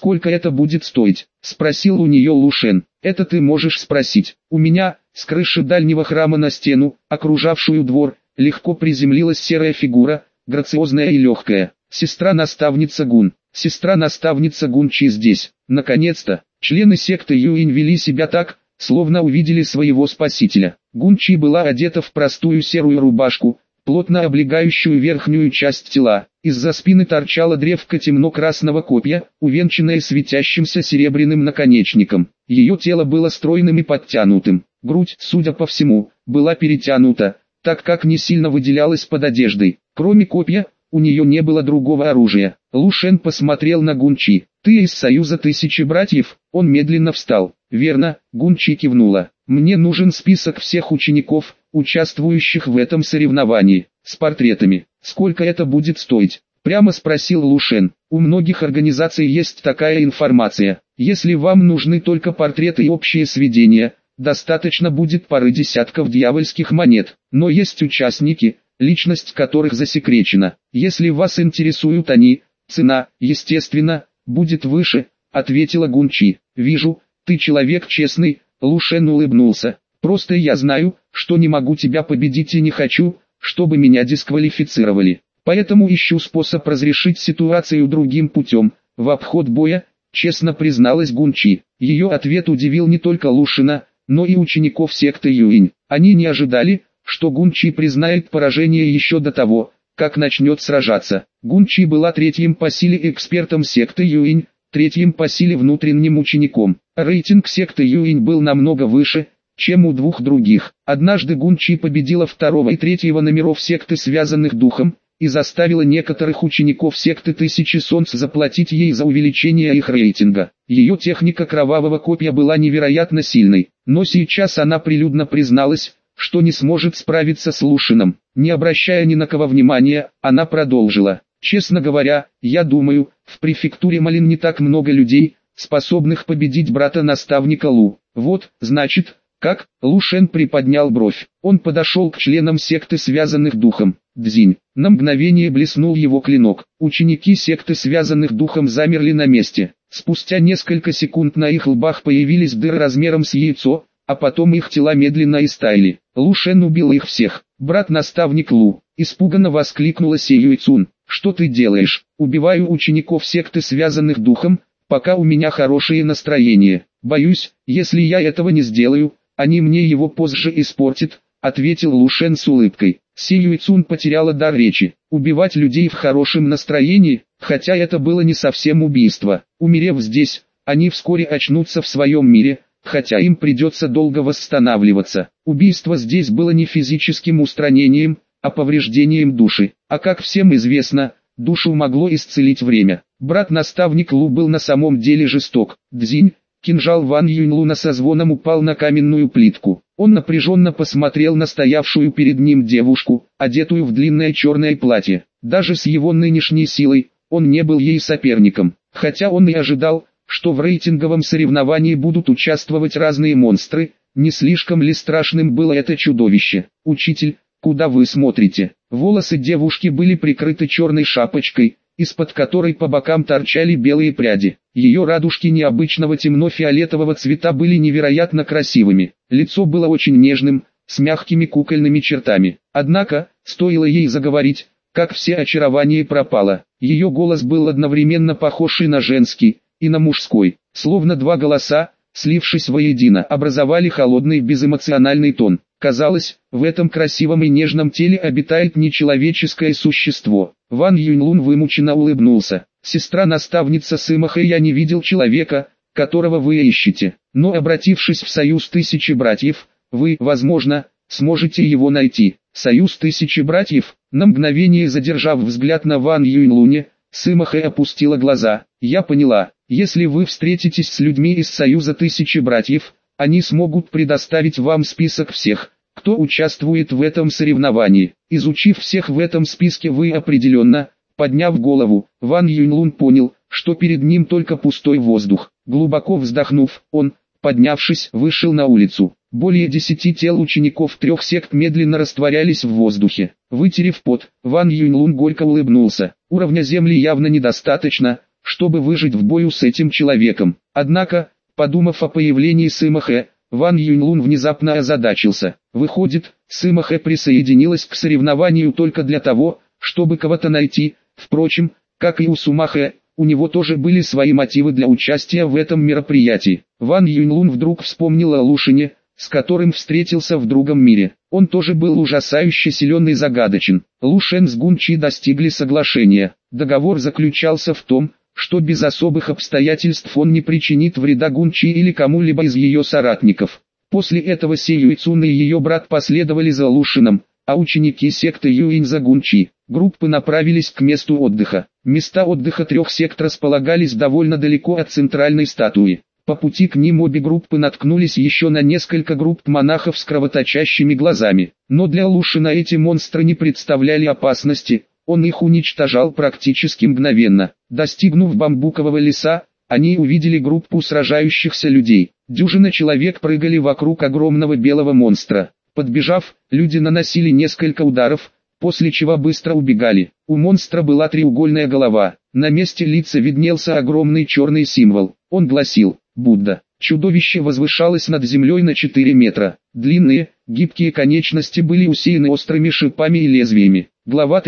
«Сколько это будет стоить?» – спросил у нее Лушен. «Это ты можешь спросить. У меня, с крыши дальнего храма на стену, окружавшую двор, легко приземлилась серая фигура, грациозная и легкая. Сестра-наставница Гун. Сестра-наставница Гунчи здесь». Наконец-то, члены секты Юинь вели себя так, словно увидели своего спасителя. Гунчи была одета в простую серую рубашку, плотно облегающую верхнюю часть тела. Из-за спины торчала древко темно-красного копья, увенчанное светящимся серебряным наконечником. Ее тело было стройным и подтянутым. Грудь, судя по всему, была перетянута, так как не сильно выделялась под одеждой. Кроме копья, у нее не было другого оружия. Лушен посмотрел на Гунчи. «Ты из Союза Тысячи Братьев?» Он медленно встал. «Верно», Гунчи кивнула. «Мне нужен список всех учеников, участвующих в этом соревновании, с портретами. Сколько это будет стоить?» Прямо спросил Лушен. «У многих организаций есть такая информация. Если вам нужны только портреты и общие сведения, достаточно будет пары десятков дьявольских монет. Но есть участники, личность которых засекречена. Если вас интересуют они, цена, естественно, будет выше», ответила Гунчи. «Вижу, ты человек честный», Лушен улыбнулся. «Просто я знаю, что не могу тебя победить и не хочу, чтобы меня дисквалифицировали. Поэтому ищу способ разрешить ситуацию другим путем, в обход боя», честно призналась Гунчи. Ее ответ удивил не только Лушена, но и учеников секты Юинь. Они не ожидали, что Гунчи признает поражение еще до того, как начнет сражаться. Гунчи была третьим по силе экспертом секты Юинь, третьим по силе внутренним учеником. Рейтинг секты Юинь был намного выше, чем у двух других. Однажды Гунчи победила второго и третьего номеров секты Связанных Духом, и заставила некоторых учеников секты Тысячи Солнц заплатить ей за увеличение их рейтинга. Ее техника кровавого копья была невероятно сильной, но сейчас она прилюдно призналась, что не сможет справиться с Лушеном. Не обращая ни на кого внимания, она продолжила. «Честно говоря, я думаю, в префектуре Малин не так много людей, способных победить брата-наставника Лу. Вот, значит, как?» Лушен приподнял бровь. Он подошел к членам секты Связанных Духом. Дзинь. На мгновение блеснул его клинок. Ученики секты Связанных Духом замерли на месте. Спустя несколько секунд на их лбах появились дыры размером с яйцо, а потом их тела медленно истаяли. Лушен убил их всех. «Брат-наставник Лу!» Испуганно воскликнула Се Юйцун. «Что ты делаешь?» «Убиваю учеников секты Связанных Духом, пока у меня хорошее настроение. Боюсь, если я этого не сделаю, они мне его позже испортят», ответил Лушен с улыбкой. Се Юйцун потеряла дар речи. Убивать людей в хорошем настроении, хотя это было не совсем убийство. Умерев здесь, они вскоре очнутся в своем мире, хотя им придется долго восстанавливаться. Убийство здесь было не физическим устранением, а повреждением души. А как всем известно, душу могло исцелить время. Брат-наставник Лу был на самом деле жесток. Дзинь, кинжал Ван Юньлуна со звоном упал на каменную плитку. Он напряженно посмотрел на стоявшую перед ним девушку, одетую в длинное черное платье. Даже с его нынешней силой, он не был ей соперником. Хотя он и ожидал, что в рейтинговом соревновании будут участвовать разные монстры, не слишком ли страшным было это чудовище. «Учитель, куда вы смотрите?» Волосы девушки были прикрыты черной шапочкой, из-под которой по бокам торчали белые пряди. Ее радужки необычного темно-фиолетового цвета были невероятно красивыми. Лицо было очень нежным, с мягкими кукольными чертами. Однако, стоило ей заговорить, как все очарование пропало. Ее голос был одновременно похож и на женский, и на мужской. Словно два голоса, слившись воедино, образовали холодный безэмоциональный тон. Казалось, в этом красивом и нежном теле обитает нечеловеческое существо. Ван Юньлун вымученно улыбнулся. «Сестра-наставница Сымаха, я не видел человека, которого вы ищете. Но обратившись в Союз Тысячи Братьев, вы, возможно, сможете его найти». Союз Тысячи Братьев, на мгновение задержав взгляд на Ван Юньлуне, Сымаха опустила глаза. «Я поняла, если вы встретитесь с людьми из Союза Тысячи Братьев, они смогут предоставить вам список всех, кто участвует в этом соревновании. Изучив всех в этом списке, вы определенно, подняв голову, Ван Юньлун понял, что перед ним только пустой воздух. Глубоко вздохнув, он, поднявшись, вышел на улицу. Более 10 тел учеников 3 сект медленно растворялись в воздухе. Вытерев пот, Ван Юньлун горько улыбнулся. Уровня земли явно недостаточно, чтобы выжить в бою с этим человеком. Однако, подумав о появлении Сыма Хэ, Ван Юньлун внезапно озадачился. Выходит, Сыма Хэ присоединилась к соревнованию только для того, чтобы кого-то найти. Впрочем, как и у Сума Хэ, у него тоже были свои мотивы для участия в этом мероприятии. Ван Юньлун вдруг вспомнил о Лушине, с которым встретился в другом мире. Он тоже был ужасающе силен и загадочен. Лушен с Гунчи достигли соглашения. Договор заключался в том, что без особых обстоятельств он не причинит вреда Гунчи или кому-либо из ее соратников. После этого Се Юйцун и ее брат последовали за Лушином, а ученики секты Юинь за Гунчи. Группы направились к месту отдыха. Места отдыха 3 сект располагались довольно далеко от центральной статуи. По пути к ним обе группы наткнулись еще на несколько групп монахов с кровоточащими глазами. Но для Лушина эти монстры не представляли опасности, он их уничтожал практически мгновенно. Достигнув бамбукового леса, они увидели группу сражающихся людей. Дюжина человек прыгали вокруг огромного белого монстра. Подбежав, люди наносили несколько ударов, после чего быстро убегали. У монстра была треугольная голова, на месте лица виднелся огромный черный символ. Он гласил «Будда». Чудовище возвышалось над землей на 4 метра. Длинные, гибкие конечности были усеяны острыми шипами и лезвиями. Глава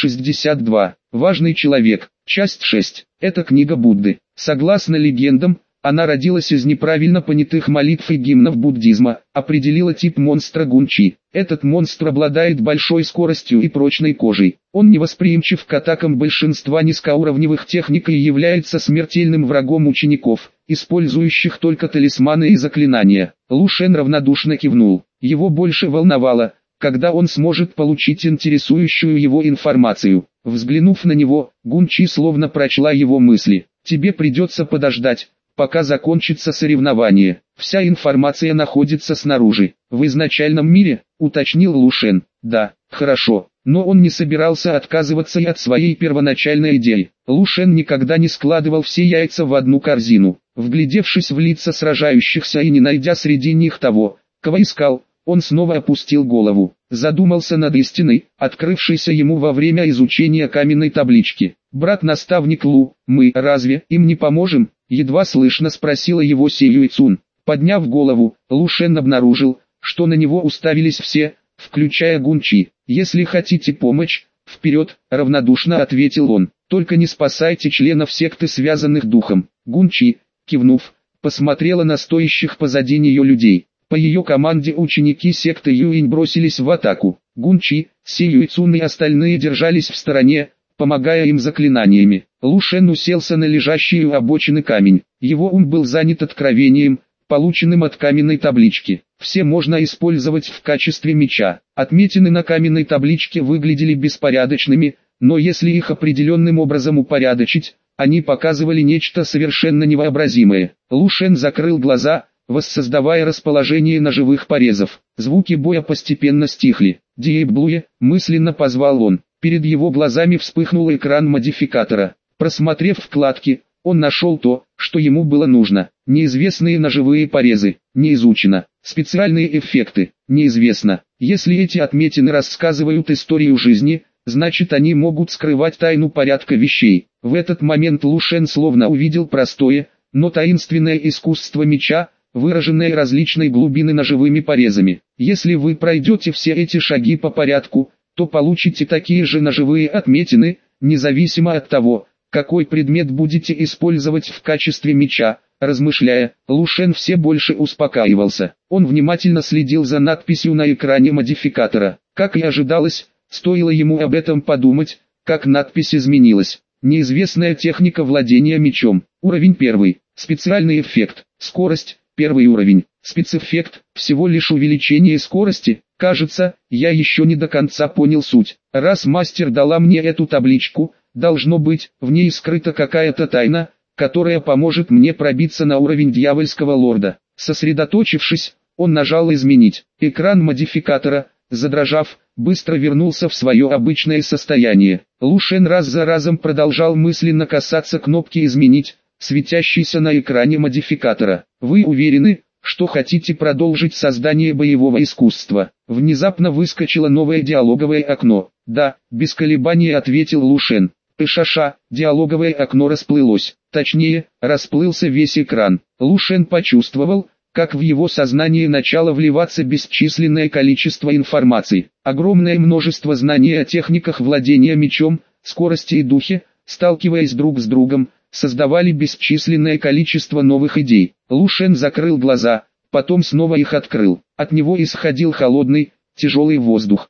362. Важный человек. Часть 6. Это книга Будды. Согласно легендам, она родилась из неправильно понятых молитв и гимнов буддизма, определила тип монстра Гунчи. Этот монстр обладает большой скоростью и прочной кожей. Он невосприимчив к атакам большинства низкоуровневых техник и является смертельным врагом учеников, использующих только талисманы и заклинания. Лушен равнодушно кивнул. Его больше волновало, когда он сможет получить интересующую его информацию. Взглянув на него, Гунчи словно прочла его мысли. «Тебе придется подождать, пока закончится соревнование. Вся информация находится снаружи. В изначальном мире», — уточнил Лушен. «Да, хорошо». Но он не собирался отказываться и от своей первоначальной идеи. Лушен никогда не складывал все яйца в одну корзину. Вглядевшись в лица сражающихся и не найдя среди них того, кого искал, он снова опустил голову. Задумался над истиной, открывшейся ему во время изучения каменной таблички. «Брат-наставник Лу, мы разве им не поможем?» — едва слышно спросила его Се Юйцун. Подняв голову, Лушен обнаружил, что на него уставились все, включая Гунчи. «Если хотите помощь, вперед!» — равнодушно ответил он. «Только не спасайте членов секты, связанных духом». Гунчи, кивнув, посмотрела на стоящих позади нее людей. По ее команде ученики секты Юинь бросились в атаку. Гунчи, Се Юйцун и остальные держались в стороне, помогая им заклинаниями. Лушен уселся на лежащий у обочины камень. Его ум был занят откровением, полученным от каменной таблички. Все можно использовать в качестве меча. Отметины на каменной табличке выглядели беспорядочными, но если их определенным образом упорядочить, они показывали нечто совершенно невообразимое. Лушен закрыл глаза, воссоздавая расположение ножевых порезов. Звуки боя постепенно стихли. «Диэблуе», мысленно позвал он. Перед его глазами вспыхнул экран модификатора. Просмотрев вкладки, он нашел то, что ему было нужно. Неизвестные ножевые порезы, не изучено. Специальные эффекты, неизвестно. Если эти отметины рассказывают историю жизни, значит они могут скрывать тайну порядка вещей. В этот момент Лушен словно увидел простое, но таинственное искусство меча, выраженное различной глубины ножевыми порезами. Если вы пройдете все эти шаги по порядку, то получите такие же ножевые отметины, независимо от того, какой предмет будете использовать в качестве меча. Размышляя, Лушен все больше успокаивался. Он внимательно следил за надписью на экране модификатора. Как и ожидалось, стоило ему об этом подумать, как надпись изменилась. Неизвестная техника владения мечом. Уровень 1. Специальный эффект. Скорость. 1 уровень. Спецэффект. Всего лишь увеличение скорости. Кажется, я еще не до конца понял суть. Раз мастер дала мне эту табличку, должно быть, в ней скрыта какая-то тайна, которая поможет мне пробиться на уровень дьявольского лорда. Сосредоточившись, он нажал «Изменить». Экран модификатора, задрожав, быстро вернулся в свое обычное состояние. Лушен раз за разом продолжал мысленно касаться кнопки «Изменить», светящейся на экране модификатора. «Вы уверены, что хотите продолжить создание боевого искусства?» Внезапно выскочило новое диалоговое окно. «Да», без колебаний ответил Лушен. Пышаша, диалоговое окно расплылось. Точнее, расплылся весь экран. Лу Шен почувствовал, как в его сознание начало вливаться бесчисленное количество информации. Огромное множество знаний о техниках владения мечом, скорости и духе, сталкиваясь друг с другом, создавали бесчисленное количество новых идей. Лу Шен закрыл глаза, потом снова их открыл. От него исходил холодный, тяжелый воздух.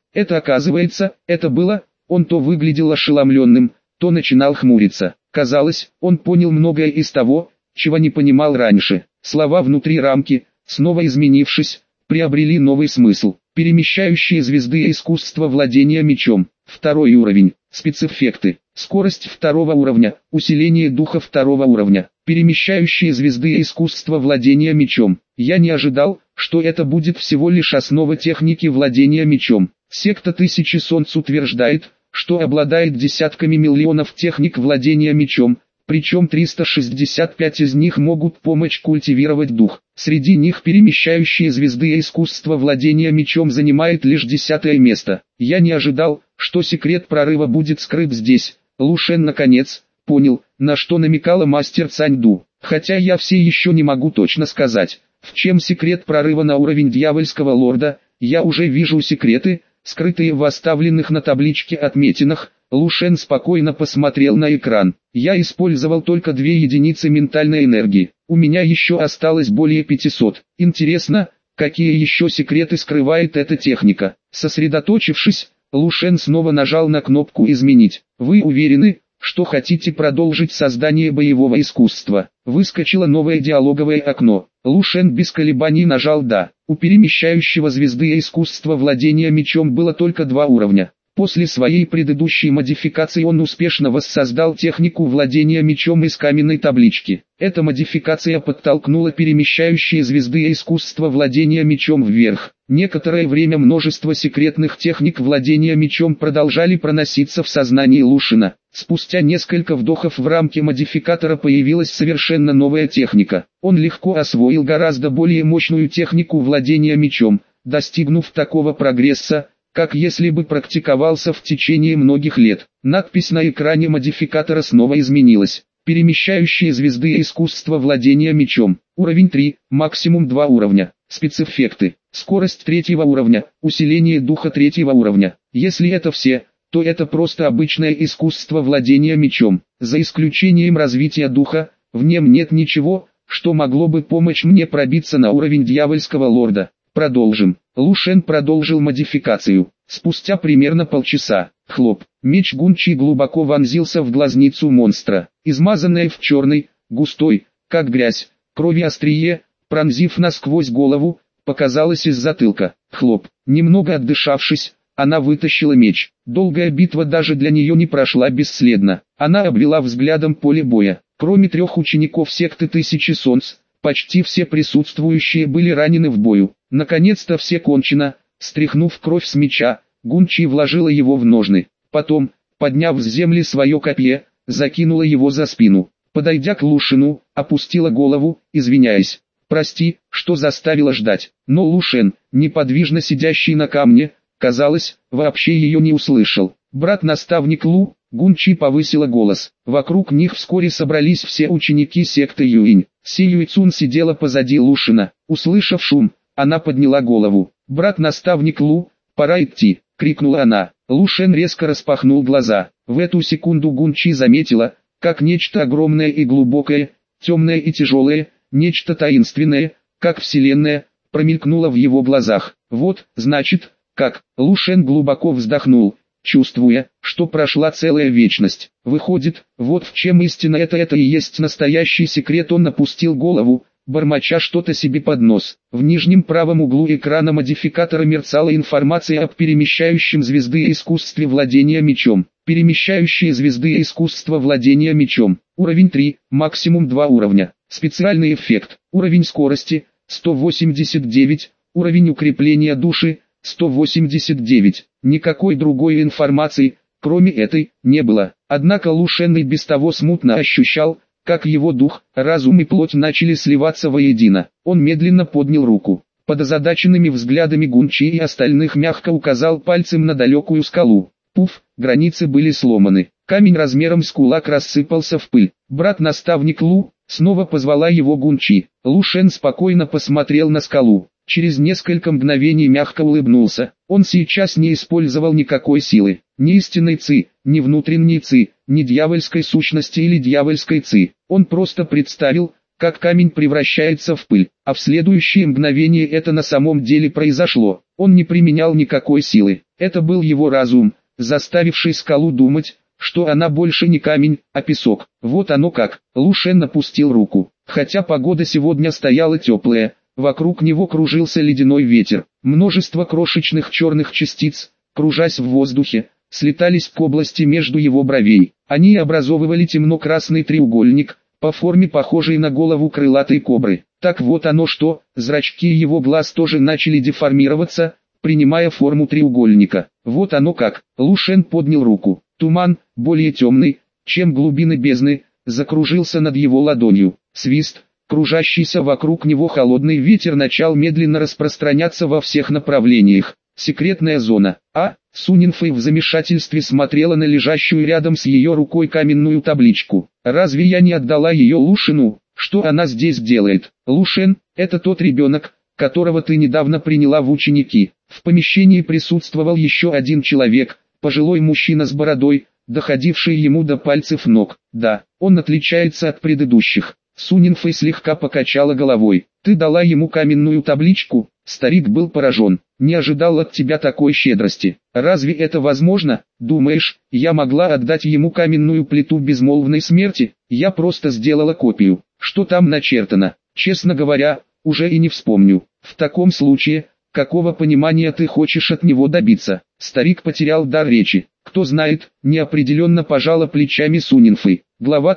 Это было, он то выглядел ошеломленным, то начинал хмуриться. Казалось, он понял многое из того, чего не понимал раньше. Слова внутри рамки, снова изменившись, приобрели новый смысл. Перемещающие звезды искусства владения мечом. Второй уровень. Спецэффекты. Скорость второго уровня. Усиление духа второго уровня. Перемещающие звезды искусства владения мечом. Я не ожидал, что это будет всего лишь основа техники владения мечом. Секта Тысячи Солнц утверждает, что обладает десятками миллионов техник владения мечом, причем 365 из них могут помочь культивировать дух. Среди них перемещающие звезды искусства владения мечом занимает лишь 10-е место. Я не ожидал, что секрет прорыва будет скрыт здесь. Лу Шен наконец понял, на что намекала мастер Цаньду. Хотя я все еще не могу точно сказать, в чем секрет прорыва на уровень дьявольского лорда. Я уже вижу секреты, скрытые в оставленных на табличке отметинах. Лу Шен спокойно посмотрел на экран. Я использовал только 2 единицы ментальной энергии. У меня еще осталось более 500. Интересно, какие еще секреты скрывает эта техника? Сосредоточившись, Лу Шен снова нажал на кнопку «Изменить». Вы уверены, что хотите продолжить создание боевого искусства? Выскочило новое диалоговое окно. Лу Шен без колебаний нажал «Да». У перемещающего звезды искусства владения мечом было только 2 уровня. После своей предыдущей модификации он успешно воссоздал технику владения мечом из каменной таблички. Эта модификация подтолкнула перемещающие звезды искусства владения мечом вверх. Некоторое время множество секретных техник владения мечом продолжали проноситься в сознании Лу Шена. Спустя несколько вдохов в рамке модификатора появилась совершенно новая техника. Он легко освоил гораздо более мощную технику владения мечом, достигнув такого прогресса, как если бы практиковался в течение многих лет. Надпись на экране модификатора снова изменилась. Перемещающие звезды искусства владения мечом. Уровень 3, максимум 2 уровня. Спецэффекты. Скорость 3-го уровня, усиление духа 3-го уровня. Если это все, то это просто обычное искусство владения мечом. За исключением развития духа, в нем нет ничего, что могло бы помочь мне пробиться на уровень дьявольского лорда. Продолжим. Лу Шен продолжил модификацию. Спустя примерно полчаса, хлоп, меч Гунчи глубоко вонзился в глазницу монстра. Измазанное в черный, густой, как грязь, крови острие, пронзив насквозь голову, показалось из затылка. Хлоп. Немного отдышавшись, она вытащила меч. Долгая битва даже для нее не прошла бесследно. Она обвела взглядом поле боя. Кроме 3 учеников секты Тысячи Солнц, почти все присутствующие были ранены в бою. Наконец-то все кончено. Стряхнув кровь с меча, Гунчи вложила его в ножны. Потом, подняв с земли свое копье, закинула его за спину. Подойдя к Лу Шену, опустила голову, извиняясь. «Прости, что заставила ждать». Но Лу Шен, неподвижно сидящий на камне, казалось, вообще ее не услышал. «Брат-наставник Лу», Гунчи повысила голос. Вокруг них вскоре собрались все ученики секты Юинь. Си Юйцун сидела позади Лу Шена. Услышав шум, она подняла голову. «Брат-наставник Лу, пора идти», — крикнула она. Лу Шен резко распахнул глаза. В эту секунду Гунчи заметила, как нечто огромное и глубокое, темное и тяжелое, нечто таинственное, как вселенная, промелькнуло в его глазах. «Вот, значит, как». Лу Шен глубоко вздохнул, чувствуя, что прошла целая вечность. Выходит, вот в чем истина, это и есть настоящий секрет. Он опустил голову, бормоча что-то себе под нос. В нижнем правом углу экрана модификатора мерцала информация об перемещающем звезды искусстве владения мечом. Перемещающие звезды искусства владения мечом. Уровень 3, максимум 2 уровня. Специальный эффект. Уровень скорости 189. Уровень укрепления души 189. Никакой другой информации, кроме этой, не было. Однако Лу Шен и без того смутно ощущал, как его дух, разум и плоть начали сливаться воедино. Он медленно поднял руку. Под озадаченными взглядами Гунчи и остальных мягко указал пальцем на далекую скалу. Пуф, границы были сломаны. Камень размером с кулак рассыпался в пыль. Брат-наставник Лу, снова позвала его Гунчи. Лу Шен спокойно посмотрел на скалу. Через несколько мгновений мягко улыбнулся. Он сейчас не использовал никакой силы. Ни истинной ци, ни внутренней ци, ни дьявольской сущности или дьявольской ци. Он просто представил, как камень превращается в пыль, а в следующее мгновение это на самом деле произошло. Он не применял никакой силы. Это был его разум, заставивший скалу думать, что она больше не камень, а песок. Вот оно как. Лу Шен опустил руку. Хотя погода сегодня стояла теплая, вокруг него кружился ледяной ветер. Множество крошечных черных частиц, кружась в воздухе, слетались к области между его бровей. Они образовывали темно-красный треугольник, по форме похожий на голову крылатой кобры. Так вот оно что, зрачки его глаз тоже начали деформироваться, принимая форму треугольника. Вот оно как. Лу Шен поднял руку. Туман, более темный, чем глубины бездны, закружился над его ладонью. Свист, кружащийся вокруг него холодный ветер начал медленно распространяться во всех направлениях. Секретная зона. Сунинфэй в замешательстве смотрела на лежащую рядом с ее рукой каменную табличку. «Разве я не отдала ее Лушину? Что она здесь делает?» «Лушен, это тот ребенок, которого ты недавно приняла в ученики». В помещении присутствовал еще один человек, пожилой мужчина с бородой, доходивший ему до пальцев ног. «Да, он отличается от предыдущих». Сунинфэй слегка покачала головой. «Ты дала ему каменную табличку?» Старик был поражен. «Не ожидал от тебя такой щедрости. Разве это возможно? Думаешь, я могла отдать ему каменную плиту безмолвной смерти? Я просто сделала копию. Что там начертано? Честно говоря, уже и не вспомню. В таком случае, какого понимания ты хочешь от него добиться?» Старик потерял дар речи. «Кто знает», неопределенно пожала плечами Сунинфэй. Глава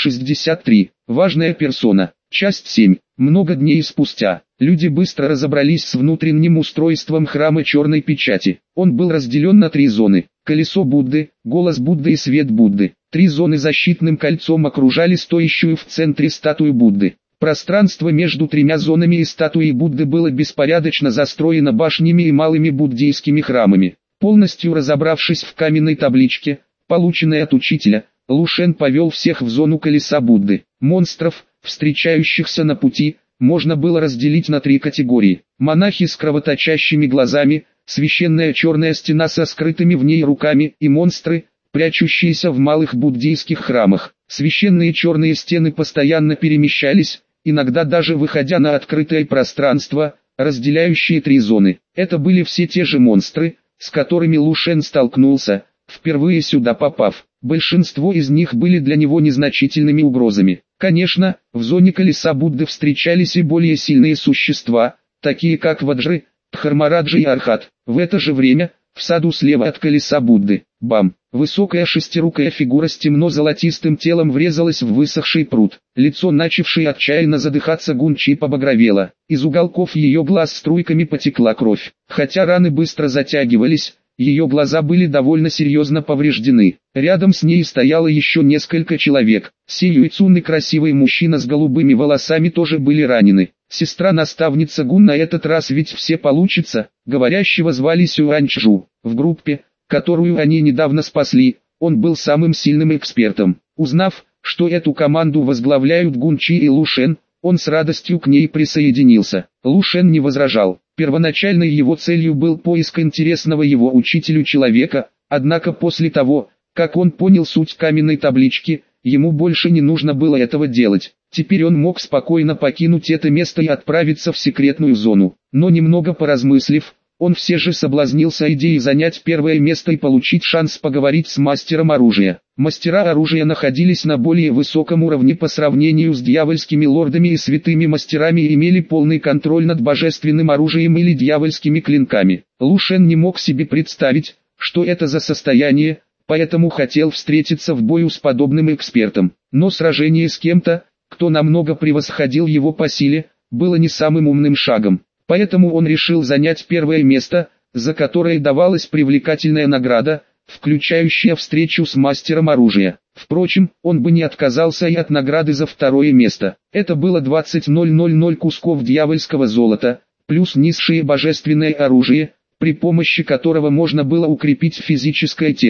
363. Важная персона. Часть 7. Много дней спустя, люди быстро разобрались с внутренним устройством храма Черной Печати. Он был разделен на 3 зоны. Колесо Будды, голос Будды и свет Будды. 3 зоны защитным кольцом окружали стоящую в центре статую Будды. Пространство между 3 зонами и статуей Будды было беспорядочно застроено башнями и малыми буддийскими храмами. Полностью разобравшись в каменной табличке, полученной от учителя, Лу Шен повел всех в зону колеса Будды. Монстров, встречающихся на пути, можно было разделить на 3 категории. Монахи с кровоточащими глазами, священная черная стена со скрытыми в ней руками и монстры, прячущиеся в малых буддийских храмах. Священные черные стены постоянно перемещались, иногда даже выходя на открытое пространство, разделяющие 3 зоны. Это были все те же монстры, с которыми Лу Шен столкнулся, впервые сюда попав. Большинство из них были для него незначительными угрозами. Конечно, в зоне колеса Будды встречались и более сильные существа, такие как Ваджры, Дхармараджа и Архат. В это же время, в саду слева от колеса Будды, бам, высокая шестирукая фигура с темно-золотистым телом врезалась в высохший пруд. Лицо, начавшее отчаянно задыхаться Гунчи, побагровело. Из уголков ее глаз струйками потекла кровь. Хотя раны быстро затягивались, ее глаза были довольно серьезно повреждены. Рядом с ней стояло еще несколько человек. Си Юйцун и красивый мужчина с голубыми волосами тоже были ранены. Сестра-наставница Гун, на этот раз ведь все получится. Говорящего звали Сюаньчжу. В группе, которую они недавно спасли, он был самым сильным экспертом. Узнав, что эту команду возглавляют Гунчи и Лу Шен, он с радостью к ней присоединился. Лу Шен не возражал. Первоначальной его целью был поиск интересного его учителю человека, однако после того, как он понял суть каменной таблички, ему больше не нужно было этого делать. Теперь он мог спокойно покинуть это место и отправиться в секретную зону. Но немного поразмыслив, он все же соблазнился идеей занять первое место и получить шанс поговорить с мастером оружия. Мастера оружия находились на более высоком уровне по сравнению с дьявольскими лордами и святыми мастерами и имели полный контроль над божественным оружием или дьявольскими клинками. Лу Шен не мог себе представить, что это за состояние, поэтому хотел встретиться в бою с подобным экспертом. Но сражение с кем-то, кто намного превосходил его по силе, было не самым умным шагом. Поэтому он решил занять первое место, за которое давалась привлекательная награда, включающая встречу с мастером оружия. Впрочем, он бы не отказался и от награды за второе место. Это было 20 000 кусков дьявольского золота, плюс низшее божественное оружие, при помощи которого можно было укрепить физическое тело.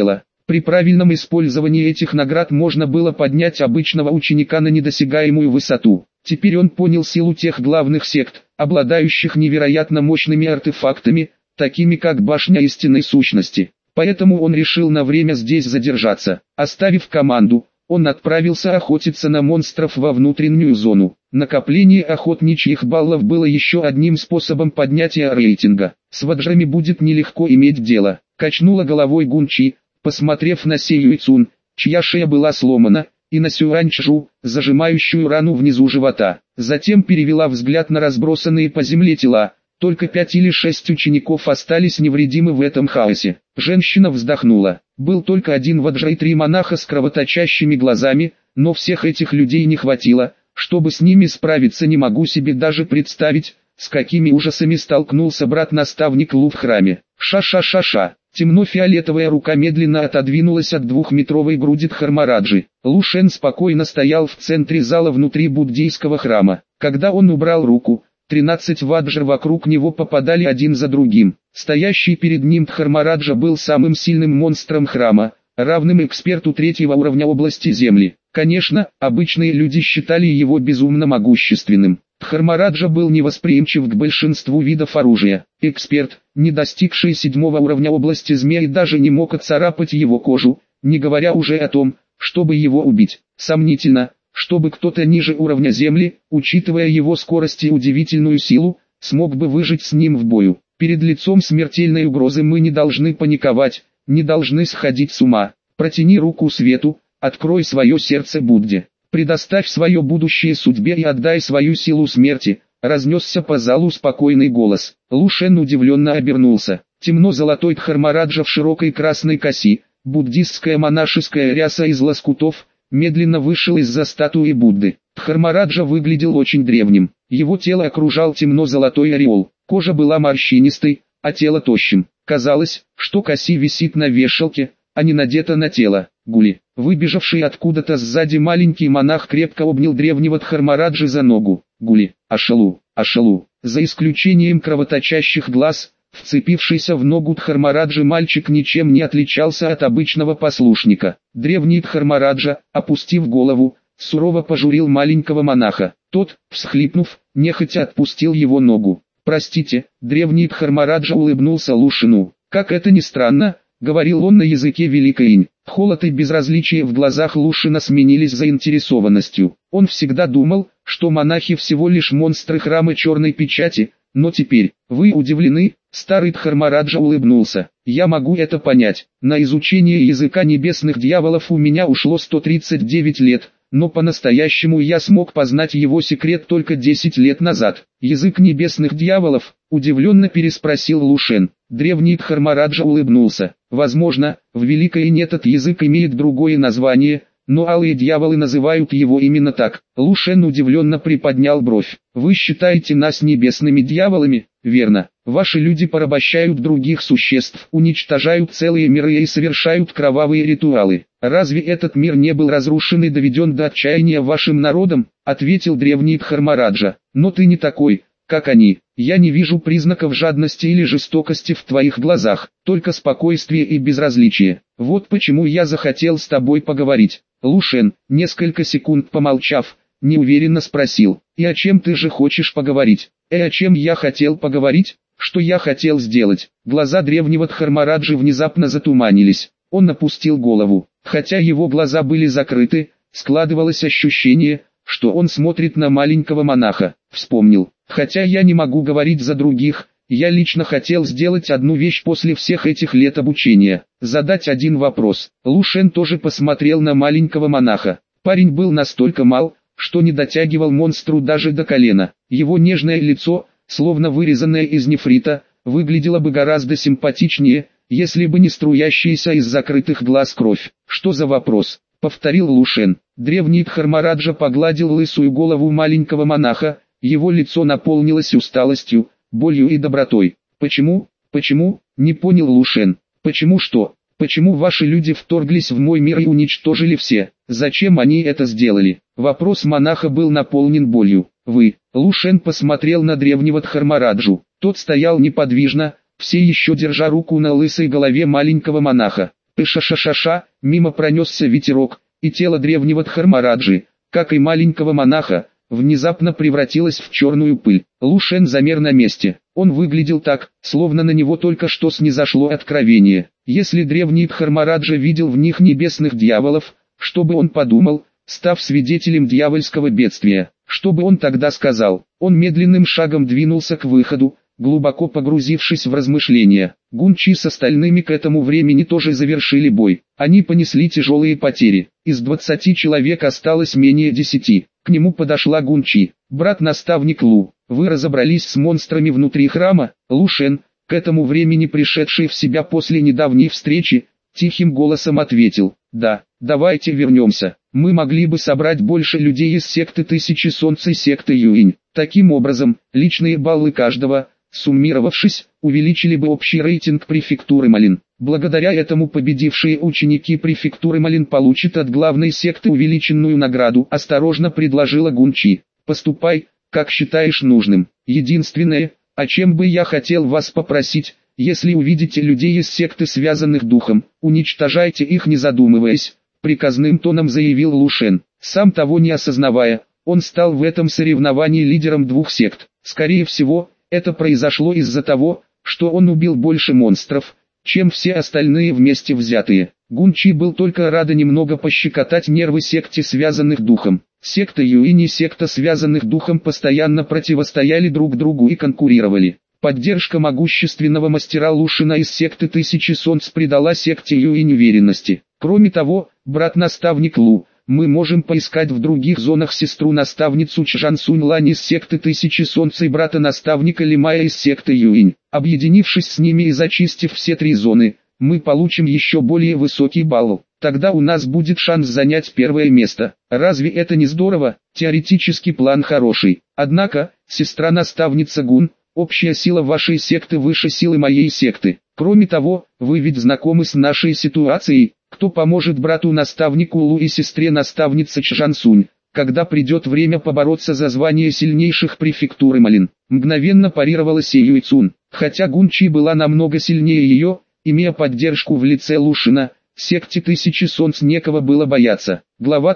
При правильном использовании этих наград можно было поднять обычного ученика на недосягаемую высоту. Теперь он понял силу тех главных сект, обладающих невероятно мощными артефактами, такими как Башня Истинной Сущности. Поэтому он решил на время здесь задержаться. Оставив команду, он отправился охотиться на монстров во внутреннюю зону. Накопление охотничьих баллов было еще одним способом поднятия рейтинга. С ваджрами будет нелегко иметь дело. Качнула головой Гунчи, посмотрев на Се Юйцун, чья шея была сломана, и на Сюаньчжу, зажимающую рану внизу живота. Затем перевела взгляд на разбросанные по земле тела. Только 5 или 6 учеников остались невредимы в этом хаосе. Женщина вздохнула. Был только один ваджра и 3 монаха с кровоточащими глазами, но всех этих людей не хватило, чтобы с ними справиться. Не могу себе даже представить, с какими ужасами столкнулся брат-наставник Лу в храме. Ша-ша-ша-ша. Темно-фиолетовая рука медленно отодвинулась от 2-метровой груди Дхармараджи. Лу Шен спокойно стоял в центре зала внутри буддийского храма. Когда он убрал руку, 13 ваджр вокруг него попадали один за другим. Стоящий перед ним Дхармараджа был самым сильным монстром храма, равным эксперту 3-го уровня области земли. Конечно, обычные люди считали его безумно могущественным. Дхармараджа был невосприимчив к большинству видов оружия. Эксперт, не достигший 7-го уровня области змеи, даже не мог отцарапать его кожу, не говоря уже о том, чтобы его убить. Сомнительно, чтобы кто-то ниже уровня земли, учитывая его скорость и удивительную силу, смог бы выжить с ним в бою. Перед лицом смертельной угрозы мы не должны паниковать, не должны сходить с ума. Протяни руку свету, открой свое сердце Будде. Предоставь свое будущее судьбе и отдай свою силу смерти. Разнесся по залу спокойный голос. Лу Шен удивленно обернулся. Темно-золотой Дхармараджа в широкой красной коси, буддистская монашеская ряса из лоскутов, медленно вышел из-за статуи Будды. Дхармараджа выглядел очень древним. Его тело окружал темно-золотой ореол. Кожа была морщинистой, а тело тощим. Казалось, что коси висит на вешалке, а не надета на тело. Гули, выбежавший откуда-то сзади маленький монах, крепко обнял древнего Дхармараджи за ногу. Гули, Ашалу, Ашалу. За исключением кровоточащих глаз, вцепившийся в ногу Дхармараджи мальчик ничем не отличался от обычного послушника. Древний Дхармараджа, опустив голову, сурово пожурил маленького монаха. Тот, всхлипнув, нехотя отпустил его ногу. «Простите», древний Дхармараджа улыбнулся Лу Шену. «Как это ни странно», — говорил он на языке Великой Инь. Холод и безразличие в глазах Лу Шена сменились заинтересованностью. Он всегда думал, что монахи всего лишь монстры храма Черной Печати, но теперь, вы удивлены? Старый Дхармараджа улыбнулся. Я могу это понять. На изучение языка небесных дьяволов у меня ушло 139 лет, но по-настоящему я смог познать его секрет только 10 лет назад. Язык небесных дьяволов? Удивленно переспросил Лу Шен. Древний Дхармараджа улыбнулся. Возможно, в Великой Инь этот язык имеет другое название, но алые дьяволы называют его именно так. Лу Шен удивленно приподнял бровь. Вы считаете нас небесными дьяволами? Верно. Ваши люди порабощают других существ, уничтожают целые миры и совершают кровавые ритуалы. Разве этот мир не был разрушен и доведен до отчаяния вашим народом? Ответил древний Дхармараджа. Но ты не такой, как они. Я не вижу признаков жадности или жестокости в твоих глазах, только спокойствие и безразличие. Вот почему я захотел с тобой поговорить. Лу Шен, несколько секунд помолчав, неуверенно спросил. И о чем ты же хочешь поговорить? О чем я хотел поговорить? Что я хотел сделать? Глаза древнего Дхармараджи внезапно затуманились. Он опустил голову. Хотя его глаза были закрыты, складывалось ощущение, что он смотрит на маленького монаха. Вспомнил. Хотя я не могу говорить за других, я лично хотел сделать одну вещь после всех этих лет обучения. Задать один вопрос. Лу Шен тоже посмотрел на маленького монаха. Парень был настолько мал, что не дотягивал монстру даже до колена. Его нежное лицо, словно вырезанное из нефрита, выглядело бы гораздо симпатичнее, если бы не струящаяся из закрытых глаз кровь. «Что за вопрос?» — повторил Лу Шен. Древний Дхармараджа погладил лысую голову маленького монаха, его лицо наполнилось усталостью, болью и добротой. «Почему? Почему?» — не понял Лу Шен. «Почему что? Почему ваши люди вторглись в мой мир и уничтожили все? Зачем они это сделали?» Вопрос монаха был наполнен болью. «Вы?» — Лу Шен посмотрел на древнего Дхармараджу. Тот стоял неподвижно, все еще держа руку на лысой голове маленького монаха. Ша-ша-ша-ша, мимо пронесся ветерок, и тело древнего Дхармараджи, как и маленького монаха, внезапно превратилось в черную пыль. Лу Шен замер на месте. Он выглядел так, словно на него только что снизошло откровение. Если древний Дхармараджа видел в них небесных дьяволов, что бы он подумал, став свидетелем дьявольского бедствия? Что бы он тогда сказал? Он медленным шагом двинулся к выходу, глубоко погрузившись в размышления. Гунчи с остальными к этому времени тоже завершили бой. Они понесли тяжелые потери. Из 20 человек осталось менее 10. К нему подошла Гунчи. «Брат-наставник Лу, вы разобрались с монстрами внутри храма?» Лу Шен, к этому времени пришедший в себя после недавней встречи, тихим голосом ответил: «Да, давайте вернемся. Мы могли бы собрать больше людей из секты Тысячи Солнца и секты Юинь. Таким образом, личные баллы каждого, суммировавшись, увеличили бы общий рейтинг префектуры Малин. Благодаря этому победившие ученики префектуры Малин получат от главной секты увеличенную награду», — осторожно предложила Гунчи. «Поступай, как считаешь нужным. Единственное, о чем бы я хотел вас попросить, если увидите людей из секты связанных духом, уничтожайте их не задумываясь», — приказным тоном заявил Лу Шен. Сам того не осознавая, он стал в этом соревновании лидером двух сект. Скорее всего, это произошло из-за того, что он убил больше монстров, чем все остальные вместе взятые. Гунчи был только рада немного пощекотать нервы секте связанных духом. Секта Юинь и секта связанных духом постоянно противостояли друг другу и конкурировали. Поддержка могущественного мастера Лушина из секты Тысячи Солнц придала секте Юинь уверенности. Кроме того, брат-наставник Лу, мы можем поискать в других зонах сестру-наставницу Чжан Сунь Лань из секты Тысячи Солнца и брата-наставника Лимая из секты Юинь. Объединившись с ними и зачистив все три зоны, мы получим еще более высокий балл. Тогда у нас будет шанс занять первое место. Разве это не здорово? Теоретически план хороший. Однако, сестра-наставница Гун, общая сила вашей секты выше силы моей секты. Кроме того, вы ведь знакомы с нашей ситуацией. Кто поможет брату-наставнику Лу и сестре-наставнице Чжан Сунь, когда придет время побороться за звание сильнейших префектуры Малин? Мгновенно парировала Се Юйцун. Хотя Гунчи была намного сильнее ее, имея поддержку в лице Лушина, секте Тысячи Солнц некого было бояться. Глава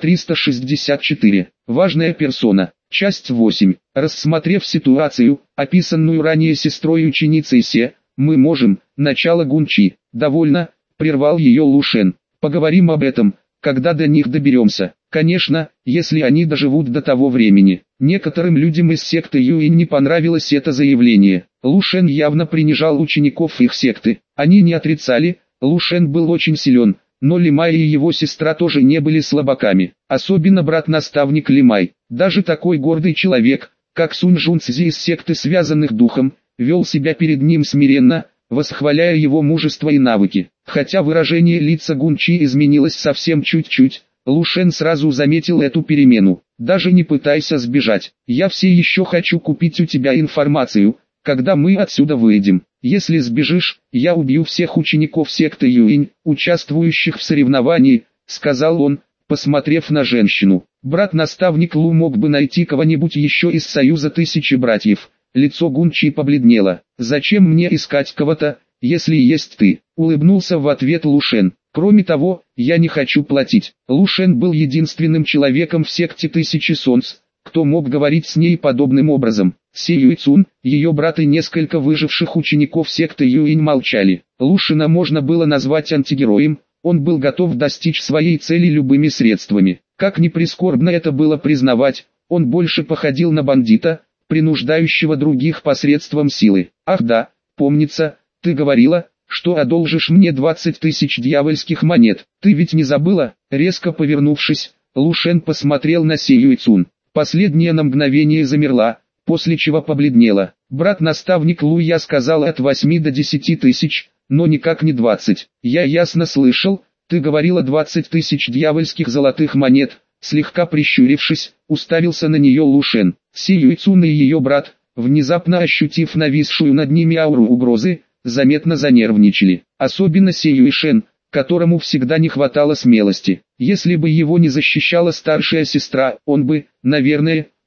364. Важная персона. Часть 8. Рассмотрев ситуацию, описанную ранее сестрой ученицей Се, мы можем, начало Гунчи. Довольно, прервал ее Лушен. Поговорим об этом, когда до них доберемся. Конечно, если они доживут до того времени. Некоторым людям из секты Юинь не понравилось это заявление. Лу Шен явно принижал учеников их секты. Они не отрицали, Лу Шен был очень силен, но Лимай и его сестра тоже не были слабаками. Особенно брат-наставник Лимай. Даже такой гордый человек, как Сунь Жун Цзи из секты связанных духом, вел себя перед ним смиренно, восхваляя его мужество и навыки. Хотя выражение лица Гунчи изменилось совсем чуть-чуть, Лу Шен сразу заметил эту перемену. «Даже не пытайся сбежать. Я все еще хочу купить у тебя информацию, когда мы отсюда выйдем. Если сбежишь, я убью всех учеников секты Юинь, участвующих в соревновании», — сказал он, посмотрев на женщину. Брат-наставник Лу мог бы найти кого-нибудь еще из Союза Тысячи Братьев. Лицо Гунчи побледнело. «Зачем мне искать кого-то, если есть ты?» — улыбнулся в ответ Лу Шен. «Кроме того, я не хочу платить». Лу Шен был единственным человеком в секте Тысячи Солнц, кто мог говорить с ней подобным образом. Се Юйцун, ее брат и несколько выживших учеников секты Юинь молчали. Лу Шена можно было назвать антигероем, он был готов достичь своей цели любыми средствами. Как ни прискорбно это было признавать, он больше походил на бандита, принуждающего других посредством силы. «Ах да, помнится, ты говорила, что одолжишь мне 20 тысяч дьявольских монет. Ты ведь не забыла?» Резко повернувшись, Лу Шен посмотрел на Се Юйцун. Последняя на мгновение замерла, после чего побледнела. «Брат-наставник Лу, я сказал от 8 до 10 тысяч, но никак не 20. Я ясно слышал, ты говорила 20 тысяч дьявольских золотых монет». Слегка прищурившись, уставился на нее Лу Шен. Се Юйцун и ее брат, внезапно ощутив нависшую над ними ауру угрозы, заметно занервничали. Особенно Се Юйшен, которому всегда не хватало смелости. Если бы его не защищала старшая сестра, он бы, наверное,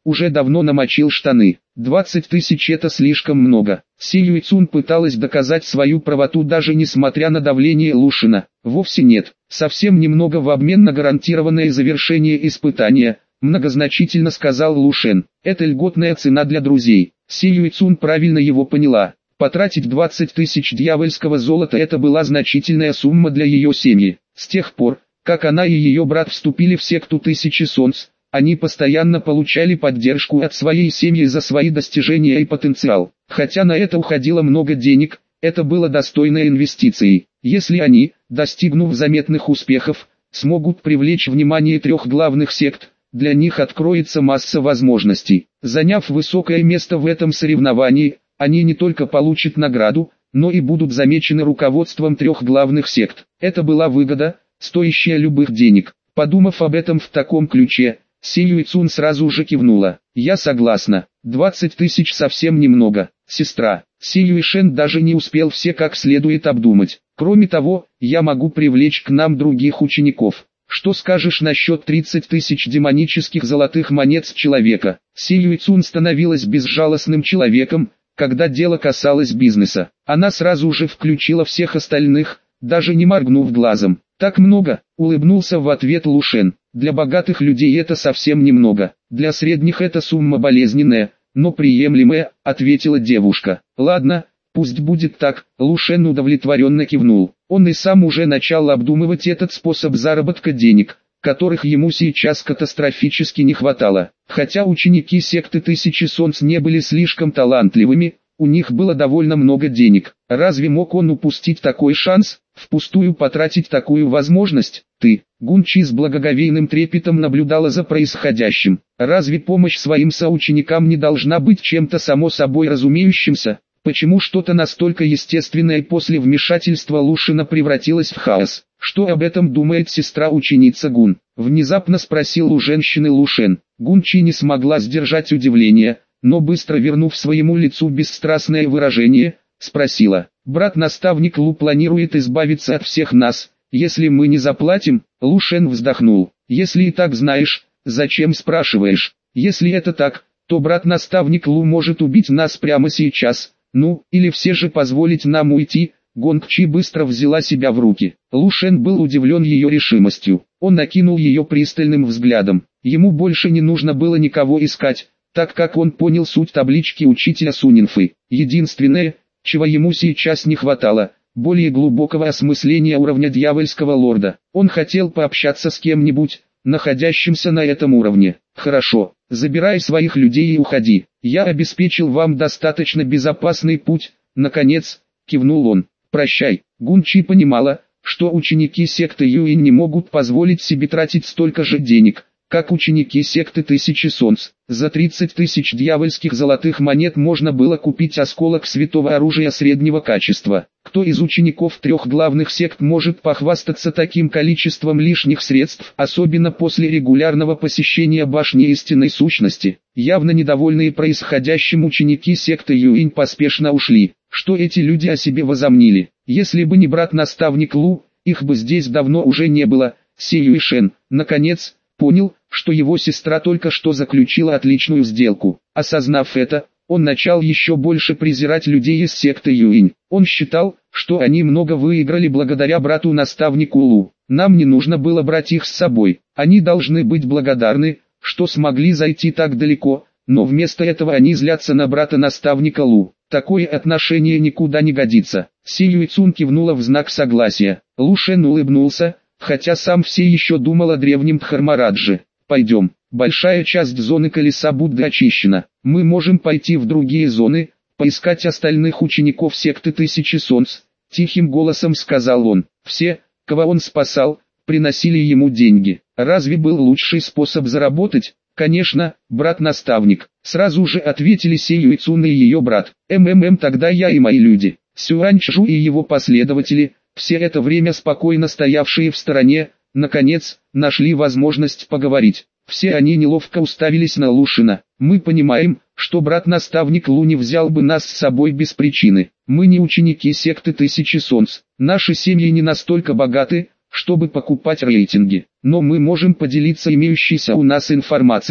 уже давно намочил штаны. 20 тысяч это слишком много. Си Юйцун пыталась доказать свою правоту даже несмотря на давление Лушина. Вовсе нет, совсем немного в обмен на гарантированное завершение испытания, многозначительно сказал Лушен. Это льготная цена для друзей. Си Юйцун правильно его поняла. Потратить 20 тысяч дьявольского золота — это была значительная сумма для ее семьи. С тех пор, как она и ее брат вступили в секту Тысячи Солнц, они постоянно получали поддержку от своей семьи за свои достижения и потенциал. Хотя на это уходило много денег, это было достойной инвестицией. Если они, достигнув заметных успехов, смогут привлечь внимание 3 главных сект, для них откроется масса возможностей. Заняв высокое место в этом соревновании, они не только получат награду, но и будут замечены руководством 3 главных сект. Это была выгода, стоящая любых денег. Подумав об этом в таком ключе, Си Юйцун сразу же кивнула. «Я согласна. 20 тысяч совсем немного, сестра». Си Юйшен даже не успел все как следует обдумать. «Кроме того, я могу привлечь к нам других учеников. Что скажешь насчет 30 тысяч демонических золотых монет с человека?» Си Юйцун становилась безжалостным человеком, когда дело касалось бизнеса. Она сразу же включила всех остальных, даже не моргнув глазом. «Так много», — улыбнулся в ответ Лушен. «Для богатых людей это совсем немного. Для средних эта сумма болезненная, но приемлемая», — ответила девушка. «Ладно, пусть будет так», — Лушен удовлетворенно кивнул. Он и сам уже начал обдумывать этот способ заработка денег, которых ему сейчас катастрофически не хватало. Хотя ученики секты Тысячи Солнц не были слишком талантливыми, у них было довольно много денег. Разве мог он упустить такой шанс, впустую потратить такую возможность? Гунчи с благоговейным трепетом наблюдала за происходящим. Разве помощь своим соученикам не должна быть чем-то само собой разумеющимся? Почему что-то настолько естественное после вмешательства Лушина превратилось в хаос? «Что об этом думает сестра-ученица Гун?» — внезапно спросил у женщины Лушен. Гунчи не смогла сдержать удивление, но быстро вернув своему лицу бесстрастное выражение, спросила. «Брат-наставник Лу планирует избавиться от всех нас, если мы не заплатим?» Лушен вздохнул. «Если и так знаешь, зачем спрашиваешь? Если это так, то брат-наставник Лу может убить нас прямо сейчас, или все же позволить нам уйти». Гонгчи быстро взяла себя в руки. Лушен был удивлен ее решимостью. Он накинул ее пристальным взглядом. Ему больше не нужно было никого искать, так как он понял суть таблички учителя Сунинфы. Единственное, чего ему сейчас не хватало, более глубокого осмысления уровня дьявольского лорда. Он хотел пообщаться с кем-нибудь, находящимся на этом уровне. «Хорошо, забирай своих людей и уходи. Я обеспечил вам достаточно безопасный путь», — наконец, кивнул он. «Прощай». Гунчи понимала, что ученики секты Юинь не могут позволить себе тратить столько же денег, как ученики секты Тысячи Солнц. За 30 тысяч дьявольских золотых монет можно было купить осколок святого оружия среднего качества. Кто из учеников 3 главных сект может похвастаться таким количеством лишних средств, особенно после регулярного посещения башни истинной сущности? Явно недовольные происходящим ученики секты Юинь поспешно ушли. Что эти люди о себе возомнили? Если бы не брат-наставник Лу, их бы здесь давно уже не было. Си Юйшен, наконец, понял, что его сестра только что заключила отличную сделку. Осознав это, он начал еще больше презирать людей из секты Юинь. Он считал, что они много выиграли благодаря брату-наставнику Лу. Нам не нужно было брать их с собой. Они должны быть благодарны, что смогли зайти так далеко, но вместо этого они злятся на брата-наставника Лу. Такое отношение никуда не годится. Си Юйцун кивнула в знак согласия. Лушен улыбнулся, хотя сам все еще думал о древнем Дхармарадже. «Пойдем, большая часть зоны колеса Будды очищена. Мы можем пойти в другие зоны, поискать остальных учеников секты Тысячи Солнц», — тихим голосом сказал он. Все, кого он спасал, приносили ему деньги. Разве был лучший способ заработать? «Конечно, брат-наставник», — сразу же ответили Си Юйцун и ее брат. Тогда я и мои люди, Сюаньчжу и его последователи, все это время спокойно стоявшие в стороне, наконец, нашли возможность поговорить. Все они неловко уставились на Лушина. «Мы понимаем, что брат-наставник Лу не взял бы нас с собой без причины. Мы не ученики секты Тысячи Солнц. Наши семьи не настолько богаты, чтобы покупать рейтинги. Но мы можем поделиться имеющейся у нас информацией.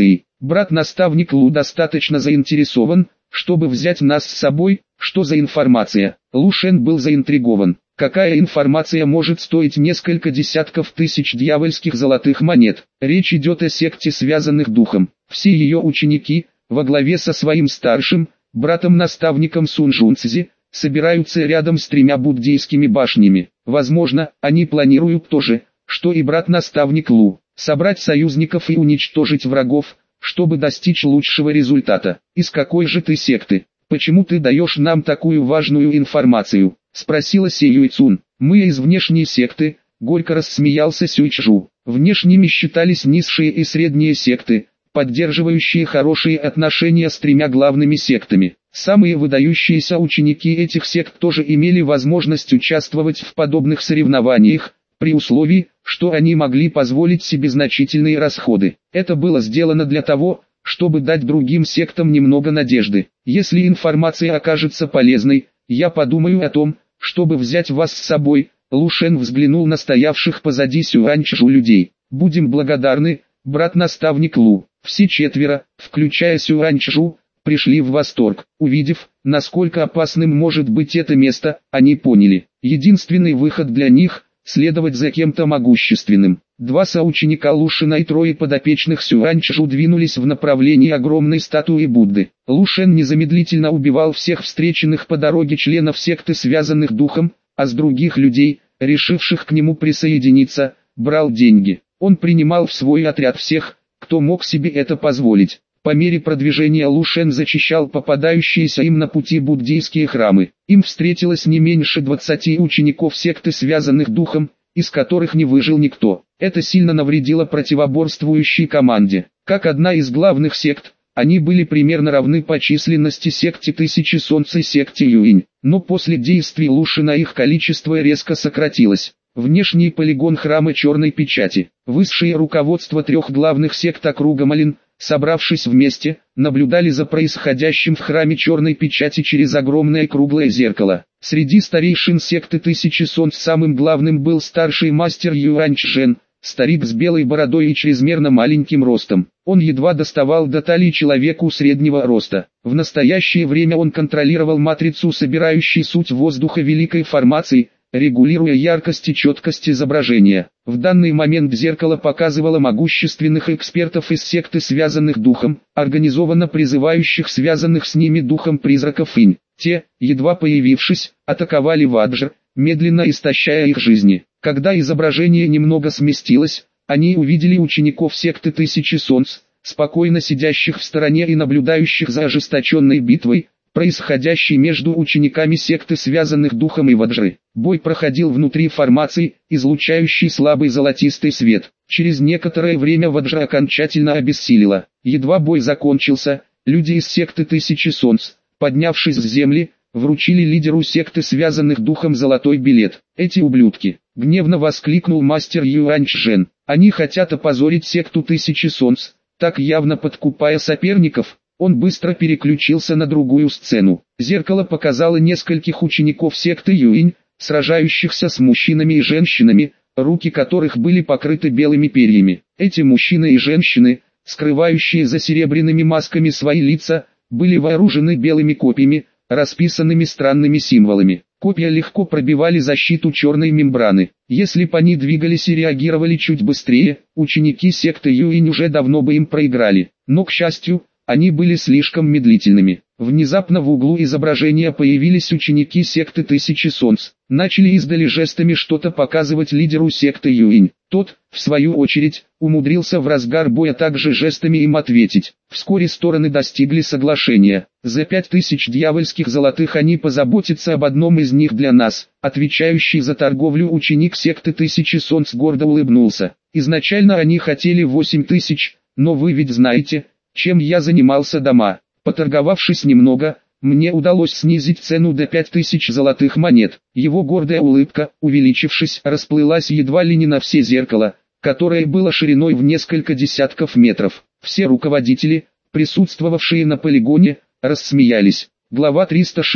Брат-наставник Лу достаточно заинтересован, чтобы взять нас с собой. Что за информация? Лу Шен был заинтригован. Какая информация может стоить несколько десятков тысяч дьявольских золотых монет? Речь идет о секте связанных духом. Все ее ученики, во главе со своим старшим, братом-наставником Сун Жунцзи, собираются рядом с 3 буддийскими башнями. Возможно, они планируют то же, что и брат-наставник Лу. Собрать союзников и уничтожить врагов, чтобы достичь лучшего результата. Из какой же ты секты? Почему ты даешь нам такую важную информацию? Спросила Се Юйцун. Мы из внешней секты, горько рассмеялся Сюйчжу. Внешними считались низшие и средние секты, поддерживающие хорошие отношения с 3 главными сектами. Самые выдающиеся ученики этих сект тоже имели возможность участвовать в подобных соревнованиях, при условии, что они могли позволить себе значительные расходы. Это было сделано для того, чтобы дать другим сектам немного надежды. Если информация окажется полезной, я подумаю о том, чтобы взять вас с собой. Лу Шен взглянул на стоявших позади Сюаньчжу людей. Будем благодарны, брат-наставник Лу. Все 4, включая Сюаньчжу, пришли в восторг. Увидев, насколько опасным может быть это место, они поняли. Единственный выход для них – следовать за кем-то могущественным. 2 соученика Лушена и 3 подопечных Сюаньчжу двинулись в направлении огромной статуи Будды. Лушен незамедлительно убивал всех встреченных по дороге членов секты, связанных духом, а с других людей, решивших к нему присоединиться, брал деньги. Он принимал в свой отряд всех, кто мог себе это позволить. По мере продвижения Лушен зачищал попадающиеся им на пути буддийские храмы. Им встретилось не меньше 20 учеников секты, связанных духом, из которых не выжил никто. Это сильно навредило противоборствующей команде. Как одна из главных сект, они были примерно равны по численности секте Тысячи Солнца и секте Юинь. Но после действий Лушена их количество резко сократилось. Внешний полигон храма Черной Печати. Высшее руководство 3 главных сект округа Малин, собравшись вместе, наблюдали за происходящим в храме Черной Печати через огромное круглое зеркало. Среди старейшин секты Тысячи Солнц самым главным был старший мастер Юаньчжэн, старик с белой бородой и чрезмерно маленьким ростом. Он едва доставал до талии человеку среднего роста. В настоящее время он контролировал матрицу, собирающей суть воздуха великой формации, регулируя яркость и четкость изображения. В данный момент зеркало показывало могущественных экспертов из секты, связанных духом, организованно призывающих связанных с ними духом призраков инь. Те, едва появившись, атаковали Ваджр, медленно истощая их жизни. Когда изображение немного сместилось, они увидели учеников секты Тысячи Солнц, спокойно сидящих в стороне и наблюдающих за ожесточенной битвой, происходящей между учениками секты, связанных духом, и Ваджры. Бой проходил внутри формации, излучающей слабый золотистый свет. Через некоторое время Ваджра окончательно обессилила. Едва бой закончился, люди из секты Тысячи Солнц, поднявшись с земли, вручили лидеру секты, связанных духом, золотой билет. «Эти ублюдки!» — гневно воскликнул мастер Юаньчжэн. «Они хотят опозорить секту Тысячи Солнц, так явно подкупая соперников». Он быстро переключился на другую сцену. Зеркало показало нескольких учеников секты Юинь, сражающихся с мужчинами и женщинами, руки которых были покрыты белыми перьями. Эти мужчины и женщины, скрывающие за серебряными масками свои лица, были вооружены белыми копьями, расписанными странными символами. Копья легко пробивали защиту черной мембраны. Если бы они двигались и реагировали чуть быстрее, ученики секты Юинь уже давно бы им проиграли. Но, к счастью, они были слишком медлительными. Внезапно в углу изображения появились ученики секты Тысячи Солнц. Начали издали жестами что-то показывать лидеру секты Юинь. Тот, в свою очередь, умудрился в разгар боя также жестами им ответить. Вскоре стороны достигли соглашения. За 5000 дьявольских золотых они позаботятся об одном из них для нас. Отвечающий за торговлю ученик секты Тысячи Солнц гордо улыбнулся. Изначально они хотели 8000, но вы ведь знаете, чем я занимался дома. Поторговавшись немного, мне удалось снизить цену до 5000 золотых монет. Его гордая улыбка, увеличившись, расплылась едва ли не на все зеркало, которое было шириной в несколько десятков метров. Все руководители, присутствовавшие на полигоне, рассмеялись. Глава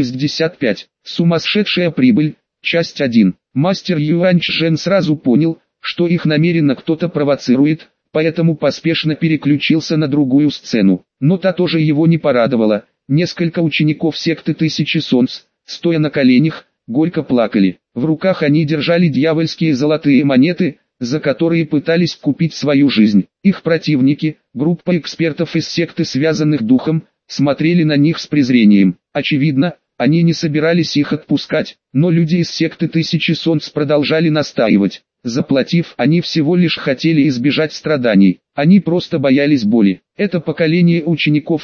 365. Сумасшедшая прибыль. Часть 1. Мастер Юаньчжэн сразу понял, что их намеренно кто-то провоцирует, поэтому поспешно переключился на другую сцену. Но та тоже его не порадовала. Несколько учеников секты Тысячи Солнц, стоя на коленях, горько плакали. В руках они держали дьявольские золотые монеты, за которые пытались купить свою жизнь. Их противники, группа экспертов из секты Связанных Духом, смотрели на них с презрением. Очевидно, они не собирались их отпускать, но люди из секты Тысячи Солнц продолжали настаивать. Заплатив, они всего лишь хотели избежать страданий. Они просто боялись боли. Это поколение учеников.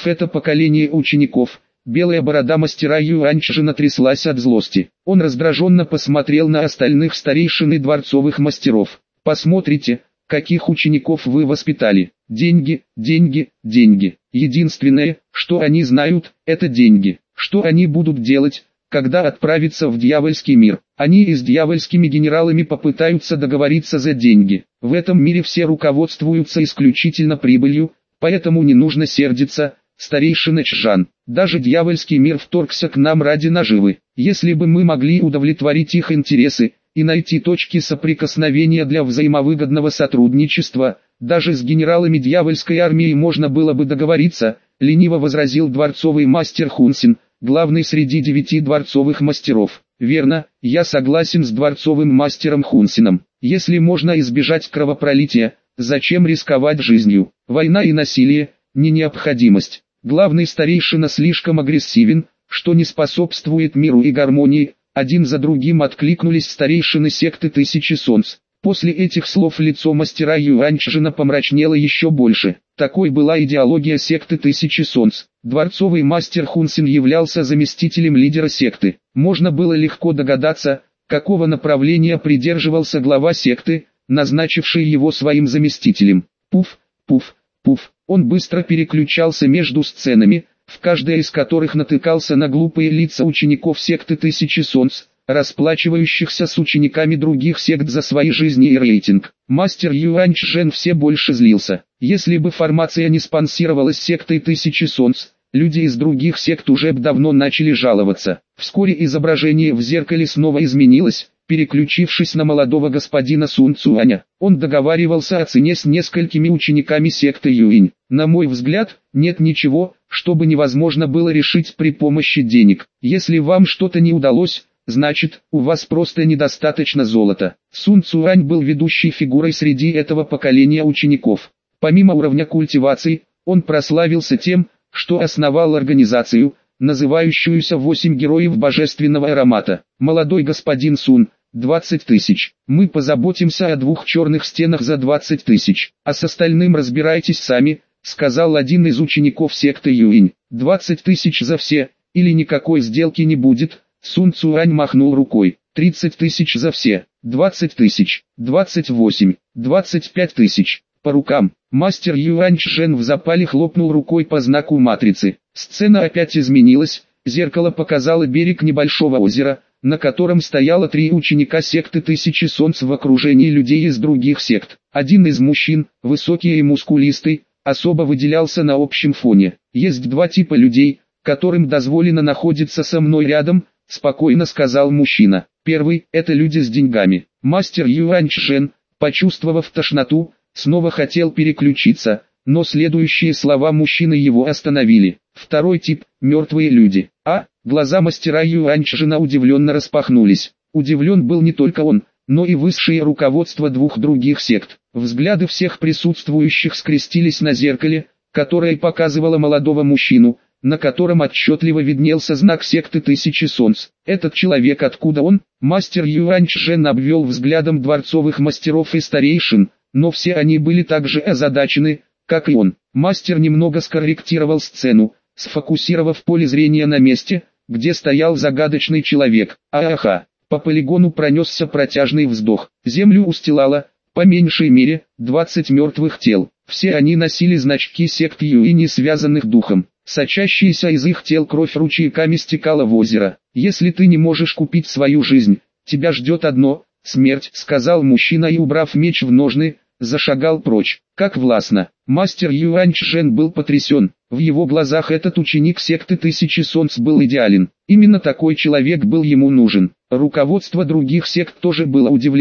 Белая борода мастера Юаньчжена тряслась от злости. Он раздраженно посмотрел на остальных старейшин и дворцовых мастеров. «Посмотрите, каких учеников вы воспитали. Деньги, деньги, деньги. Единственное, что они знают, это деньги. Что они будут делать, когда отправятся в дьявольский мир? Они и с дьявольскими генералами попытаются договориться за деньги. В этом мире все руководствуются исключительно прибылью, поэтому не нужно сердиться, старейшина Чжан. Даже дьявольский мир вторгся к нам ради наживы. Если бы мы могли удовлетворить их интересы и найти точки соприкосновения для взаимовыгодного сотрудничества, даже с генералами дьявольской армии можно было бы договориться, лениво возразил дворцовый мастер Хунсин, главный среди 9 дворцовых мастеров. Верно, я согласен с дворцовым мастером Хунсином. Если можно избежать кровопролития, зачем рисковать жизнью? Война и насилие – не необходимость. Главный старейшина слишком агрессивен, что не способствует миру и гармонии. Один за другим откликнулись старейшины секты Тысячи Солнц. После этих слов лицо мастера Юаньчжена помрачнело еще больше. Такой была идеология секты Тысячи Солнц. Дворцовый мастер Хунсин являлся заместителем лидера секты. Можно было легко догадаться, какого направления придерживался глава секты, назначивший его своим заместителем. Пуф, пуф, пуф. Он быстро переключался между сценами, в каждой из которых натыкался на глупые лица учеников секты Тысячи Солнц, расплачивающихся с учениками других сект за свои жизни и рейтинг. Мастер Юаньчжэн все больше злился. Если бы формация не спонсировалась сектой Тысячи Солнц, люди из других сект уже давно начали жаловаться. Вскоре изображение в зеркале снова изменилось, переключившись на молодого господина Сун Цуаня. Он договаривался о цене с несколькими учениками секты Юинь. На мой взгляд, нет ничего, что бы невозможно было решить при помощи денег. Если вам что-то не удалось, значит, у вас просто недостаточно золота. Сун Цуань был ведущей фигурой среди этого поколения учеников. Помимо уровня культивации, он прославился тем, что основал организацию, называющуюся «8 героев божественного аромата». Молодой господин Сун, 20 тысяч. Мы позаботимся о 2 черных стенах за 20 тысяч. А с остальным разбирайтесь сами, сказал один из учеников секты Юинь. 20 тысяч за все, или никакой сделки не будет. Сун Цуань махнул рукой. 30 тысяч за все. 20 тысяч. 28. 25 тысяч. По рукам. Мастер Юаньчжэн в запале хлопнул рукой по знаку матрицы. Сцена опять изменилась. Зеркало показало берег небольшого озера, на котором стояло 3 ученика секты Тысячи Солнц в окружении людей из других сект. Один из мужчин, высокий и мускулистый, особо выделялся на общем фоне. Есть 2 типа людей, которым дозволено находиться со мной рядом, спокойно сказал мужчина. Первый – это люди с деньгами. Мастер Юаньчжэн, почувствовав тошноту, снова хотел переключиться, но следующие слова мужчины его остановили. Второй тип – мертвые люди. Глаза мастера Юаньчжена удивленно распахнулись. Удивлен был не только он, но и высшее руководство 2 других сект. Взгляды всех присутствующих скрестились на зеркале, которое показывало молодого мужчину, на котором отчетливо виднелся знак секты Тысячи Солнц. Этот человек, откуда он? Мастер Юаньчжэн обвел взглядом дворцовых мастеров и старейшин, но все они были так же озадачены, как и он. Мастер немного скорректировал сцену, сфокусировав поле зрения на месте, где стоял загадочный человек. По полигону пронесся протяжный вздох. Землю устилало, по меньшей мере, 20 мертвых тел. Все они носили значки сект Юинь, связанных духом. Сочащаяся из их тел кровь ручейками стекала в озеро. «Если ты не можешь купить свою жизнь, тебя ждет одно – смерть», – сказал мужчина и, убрав меч в ножны, зашагал прочь. Как властно! Мастер Юаньчжэн был потрясен. В его глазах этот ученик секты Тысячи Солнц был идеален. Именно такой человек был ему нужен. Руководство других сект тоже было удивлено.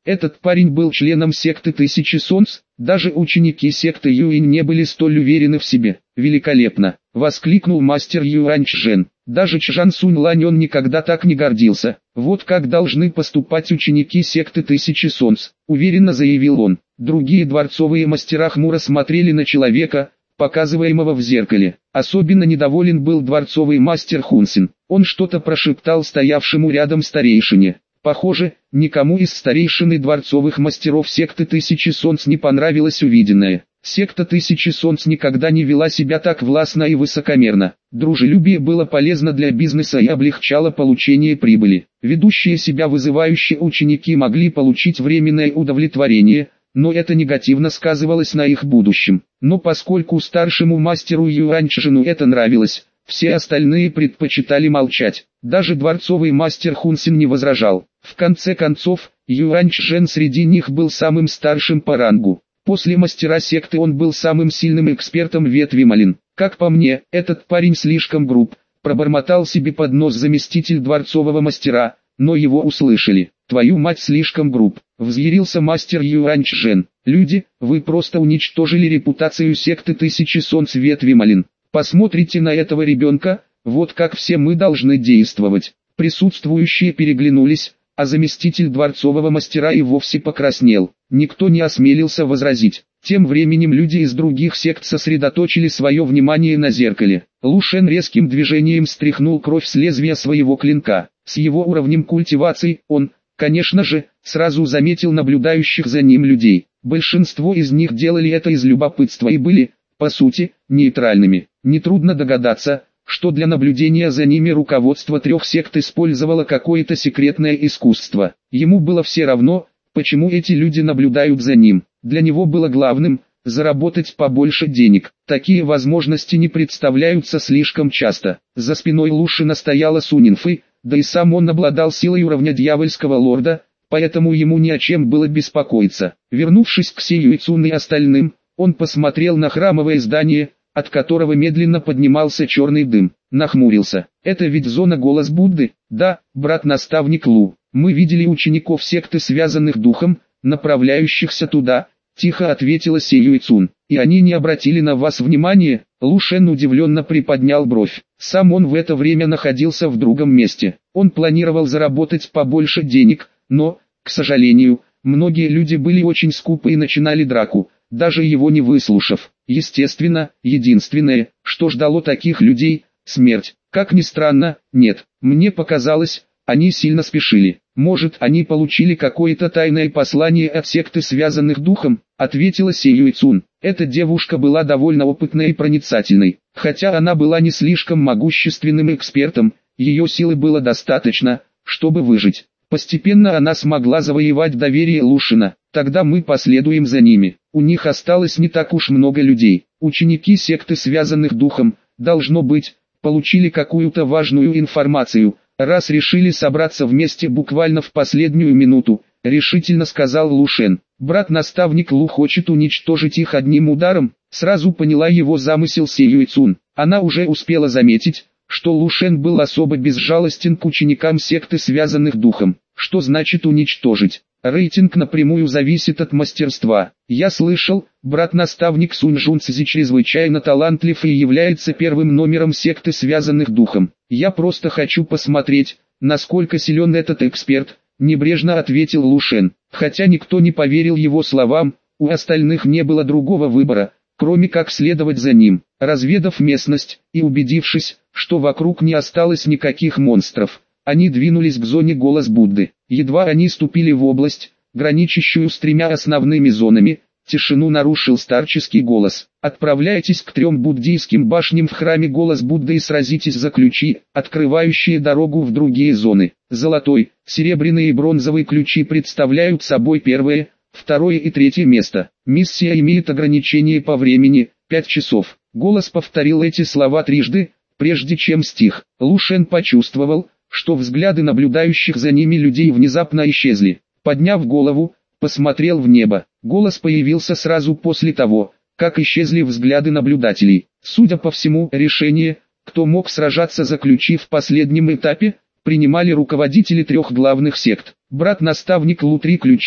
Этот парень был членом секты Тысячи Солнц, даже ученики секты Юинь не были столь уверены в себе. «Великолепно!» — воскликнул мастер Юань Чжэн. Даже Чжан Сунь Лань он никогда так не гордился. «Вот как должны поступать ученики секты Тысячи Солнц», — уверенно заявил он. Другие дворцовые мастера хмуро смотрели на человека, показываемого в зеркале. Особенно недоволен был дворцовый мастер Хунсин. Он что-то прошептал стоявшему рядом старейшине. Похоже, никому из старейшин и дворцовых мастеров секты Тысячи Солнц не понравилось увиденное. Секта Тысячи Солнц никогда не вела себя так властно и высокомерно. Дружелюбие было полезно для бизнеса и облегчало получение прибыли. Ведущие себя вызывающие ученики могли получить временное удовлетворение, но это негативно сказывалось на их будущем. Но поскольку старшему мастеру Юань Чжэну это нравилось, все остальные предпочитали молчать. Даже дворцовый мастер Хунсин не возражал. В конце концов, Юань Чжэн среди них был самым старшим по рангу. После мастера секты он был самым сильным экспертом ветви Малин. «Как по мне, этот парень слишком груб», — пробормотал себе под нос заместитель дворцового мастера, но его услышали. «Твою мать, слишком груб», — взъярился мастер Юань Чжэн. «Люди, вы просто уничтожили репутацию секты Тысячи Солнц ветви Малин. Посмотрите на этого ребенка, вот как все мы должны действовать». Присутствующие переглянулись, а заместитель дворцового мастера и вовсе покраснел. Никто не осмелился возразить. Тем временем люди из других сект сосредоточили свое внимание на зеркале. Лу Шен резким движением стряхнул кровь с лезвия своего клинка. С его уровнем культивации он, конечно же, сразу заметил наблюдающих за ним людей. Большинство из них делали это из любопытства и были, по сути, нейтральными. Нетрудно догадаться, что для наблюдения за ними руководство трех сект использовало какое-то секретное искусство. Ему было все равно, почему эти люди наблюдают за ним. Для него было главным – заработать побольше денег. Такие возможности не представляются слишком часто. За спиной Лушина стояла Сунинфы, да и сам он обладал силой уровня дьявольского лорда, поэтому ему ни о чем было беспокоиться. Вернувшись к Си Юйцун и остальным, он посмотрел на храмовое здание, от которого медленно поднимался черный дым. Нахмурился. «Это ведь зона Голос Будды?» «Да, брат-наставник Лу. Мы видели учеников секты связанных духом, направляющихся туда», — тихо ответила Си Юйцун. «И они не обратили на вас внимания?» Лу Шен удивленно приподнял бровь. Сам он в это время находился в другом месте. Он планировал заработать побольше денег, но, к сожалению, многие люди были очень скупы и начинали драку, даже его не выслушав. Естественно, единственное, что ждало таких людей – смерть. Как ни странно, нет, мне показалось, они сильно спешили. «Может, они получили какое-то тайное послание от секты связанных духом?» – ответила Си Юйцун. Эта девушка была довольно опытной и проницательной. Хотя она была не слишком могущественным экспертом, ее силы было достаточно, чтобы выжить. Постепенно она смогла завоевать доверие Лушина. «Тогда мы последуем за ними. У них осталось не так уж много людей. Ученики секты связанных духом, должно быть, получили какую-то важную информацию, раз решили собраться вместе буквально в последнюю минуту», — решительно сказал Лу Шен. «Брат-наставник Лу хочет уничтожить их одним ударом», — сразу поняла его замысел Си Юйцун. Она уже успела заметить, что Лу Шен был особо безжалостен к ученикам секты связанных духом. Что значит уничтожить? Рейтинг напрямую зависит от мастерства. Я слышал, брат-наставник Сунь Жун Цзи чрезвычайно талантлив и является первым номером секты связанных духом. Я просто хочу посмотреть, насколько силен этот эксперт, небрежно ответил Лу Шен. Хотя никто не поверил его словам, у остальных не было другого выбора, кроме как следовать за ним. Разведав местность и убедившись, что вокруг не осталось никаких монстров, они двинулись к зоне Голос Будды. Едва они ступили в область, граничащую с тремя основными зонами, тишину нарушил старческий голос. «Отправляйтесь к 3 буддийским башням в храме Голос Будды и сразитесь за ключи, открывающие дорогу в другие зоны. Золотой, серебряный и бронзовый ключи представляют собой первое, второе и третье место. Миссия имеет ограничение по времени, 5 часов». Голос повторил эти слова трижды, прежде чем стих. Лу Шен почувствовал, что взгляды наблюдающих за ними людей внезапно исчезли. Подняв голову, посмотрел в небо. Голос появился сразу после того, как исчезли взгляды наблюдателей. Судя по всему, решение, кто мог сражаться за ключи в последнем этапе, принимали руководители трех главных сект. Брат-наставник Лу 3 ключа,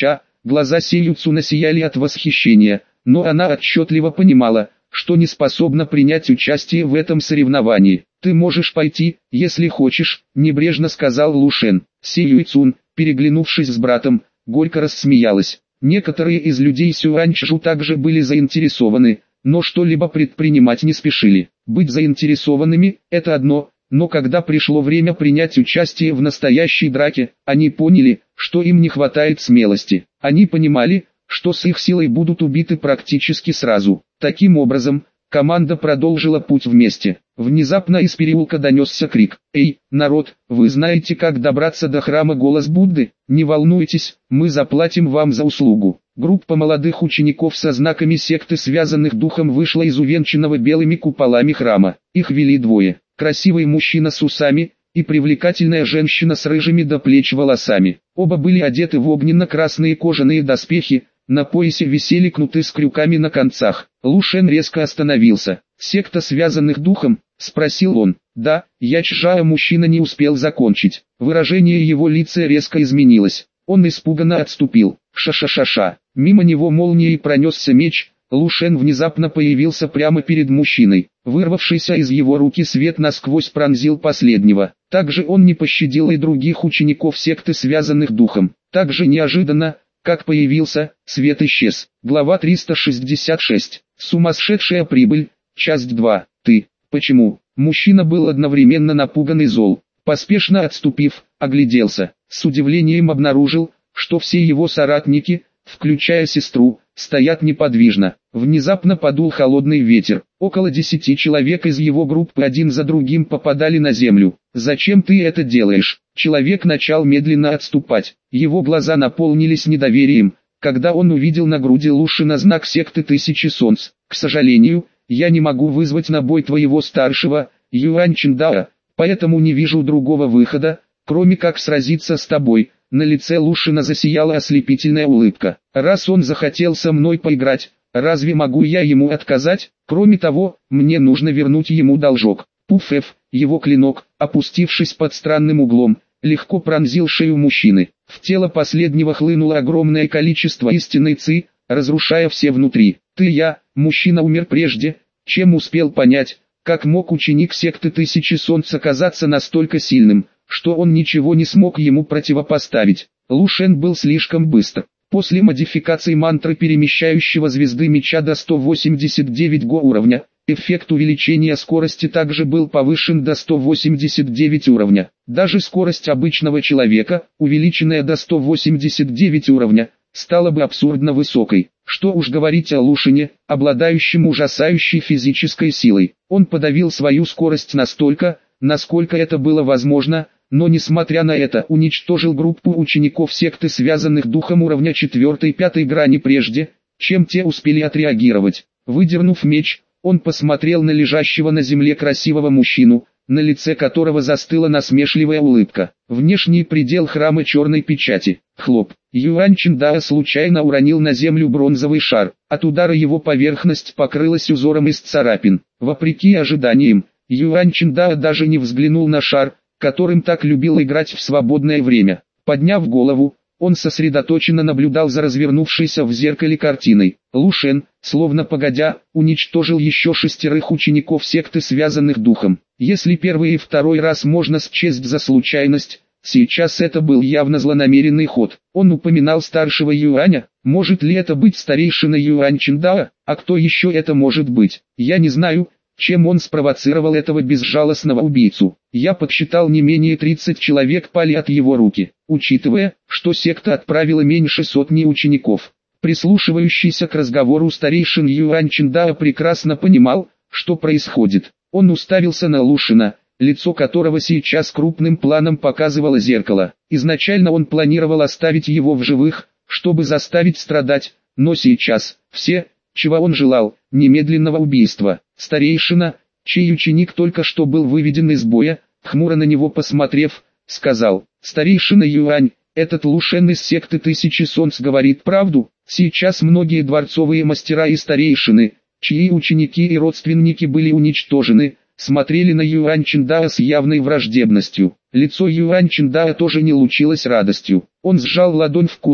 Глаза Сей Юцуна сияли от восхищения, но она отчетливо понимала, что не способна принять участие в этом соревновании. «Ты можешь пойти, если хочешь», — небрежно сказал Лушен. Сей Юцун, переглянувшись с братом, горько рассмеялась. Некоторые из людей Сюаньчжу также были заинтересованы, но что-либо предпринимать не спешили. Быть заинтересованными – это одно, но когда пришло время принять участие в настоящей драке, они поняли, что им не хватает смелости. Они понимали, что с их силой будут убиты практически сразу. Таким образом, команда продолжила путь вместе. Внезапно из переулка донесся крик: «Эй, народ, вы знаете, как добраться до храма Голос Будды? Не волнуйтесь, мы заплатим вам за услугу». Группа молодых учеников со знаками секты связанных духом вышла из увенчанного белыми куполами храма. Их вели двое: красивый мужчина с усами и привлекательная женщина с рыжими до плеч волосами. Оба были одеты в огненно-красные кожаные доспехи, на поясе висели кнуты с крюками на концах. Лушен резко остановился. «Секта связанных духом?» — спросил он. «Да, я чжа». Мужчина не успел закончить. Выражение его лица резко изменилось. Он испуганно отступил. Ша-ша-ша-ша. Мимо него молнией пронесся меч. Лушен внезапно появился прямо перед мужчиной. Вырвавшийся из его руки свет насквозь пронзил последнего. Также он не пощадил и других учеников секты связанных духом. Также неожиданно, как появился, свет исчез. Глава 366. Сумасшедшая прибыль. Часть 2. Ты. Почему? Мужчина был одновременно напуган и зол. Поспешно отступив, огляделся. С удивлением обнаружил, что все его соратники, включая сестру, стоят неподвижно. Внезапно подул холодный ветер. Около 10 человек из его группы один за другим попадали на землю. «Зачем ты это делаешь?» Человек начал медленно отступать. Его глаза наполнились недоверием, когда он увидел на груди Лушена знак секты Тысячи Солнц. «К сожалению, я не могу вызвать на бой твоего старшего, Юань Чиндао, поэтому не вижу другого выхода, кроме как сразиться с тобой». На лице Лушена засияла ослепительная улыбка. «Раз он захотел со мной поиграть, разве могу я ему отказать? Кроме того, мне нужно вернуть ему должок». Пуф-эф, его клинок, опустившись под странным углом, легко пронзил шею мужчины. В тело последнего хлынуло огромное количество истинной ци, разрушая все внутри. Мужчина умер прежде, чем успел понять, как мог ученик секты Тысячи Солнц оказаться настолько сильным, что он ничего не смог ему противопоставить. Лушен был слишком быстр. После модификации мантры перемещающего звезды меча до 189 го уровня, эффект увеличения скорости также был повышен до 189 уровня. Даже скорость обычного человека, увеличенная до 189 уровня, стала бы абсурдно высокой. Что уж говорить о Лушене, обладающем ужасающей физической силой. Он подавил свою скорость настолько, насколько это было возможно, но несмотря на это уничтожил группу учеников секты связанных духом уровня 4-5 грани прежде, чем те успели отреагировать. Выдернув меч, он посмотрел на лежащего на земле красивого мужчину, на лице которого застыла насмешливая улыбка. Внешний предел храма черной печати. Хлоп. Юань Чиндао случайно уронил на землю бронзовый шар. От удара его поверхность покрылась узором из царапин. Вопреки ожиданиям, Юань Чиндао даже не взглянул на шар, которым так любил играть в свободное время. Подняв голову, он сосредоточенно наблюдал за развернувшейся в зеркале картиной. Лушен, словно погодя, уничтожил еще 6 учеников секты связанных духом. Если первый и второй раз можно счесть за случайность, сейчас это был явно злонамеренный ход. Он упоминал старшего Юаня. Может ли это быть старейшина Юань Чиндао? А кто еще это может быть? Я не знаю, чем он спровоцировал этого безжалостного убийцу. Я подсчитал, не менее 30 человек пали от его руки, учитывая, что секта отправила меньше сотни учеников. Прислушивающийся к разговору старейшин Юань Чиндао прекрасно понимал, что происходит. Он уставился на Лушена, лицо которого сейчас крупным планом показывало зеркало. Изначально он планировал оставить его в живых, чтобы заставить страдать, но сейчас, все, чего он желал, немедленного убийства. Старейшина, чей ученик только что был выведен из боя, хмуро на него посмотрев, сказал: «Старейшина Юань, этот Лушен из секты Тысячи Солнц говорит правду. Сейчас многие дворцовые мастера и старейшины, чьи ученики и родственники были уничтожены, смотрели на Юань Чиндао с явной враждебностью». Лицо Юань Чиндао тоже не лучилось радостью. Он сжал ладонь в кулак,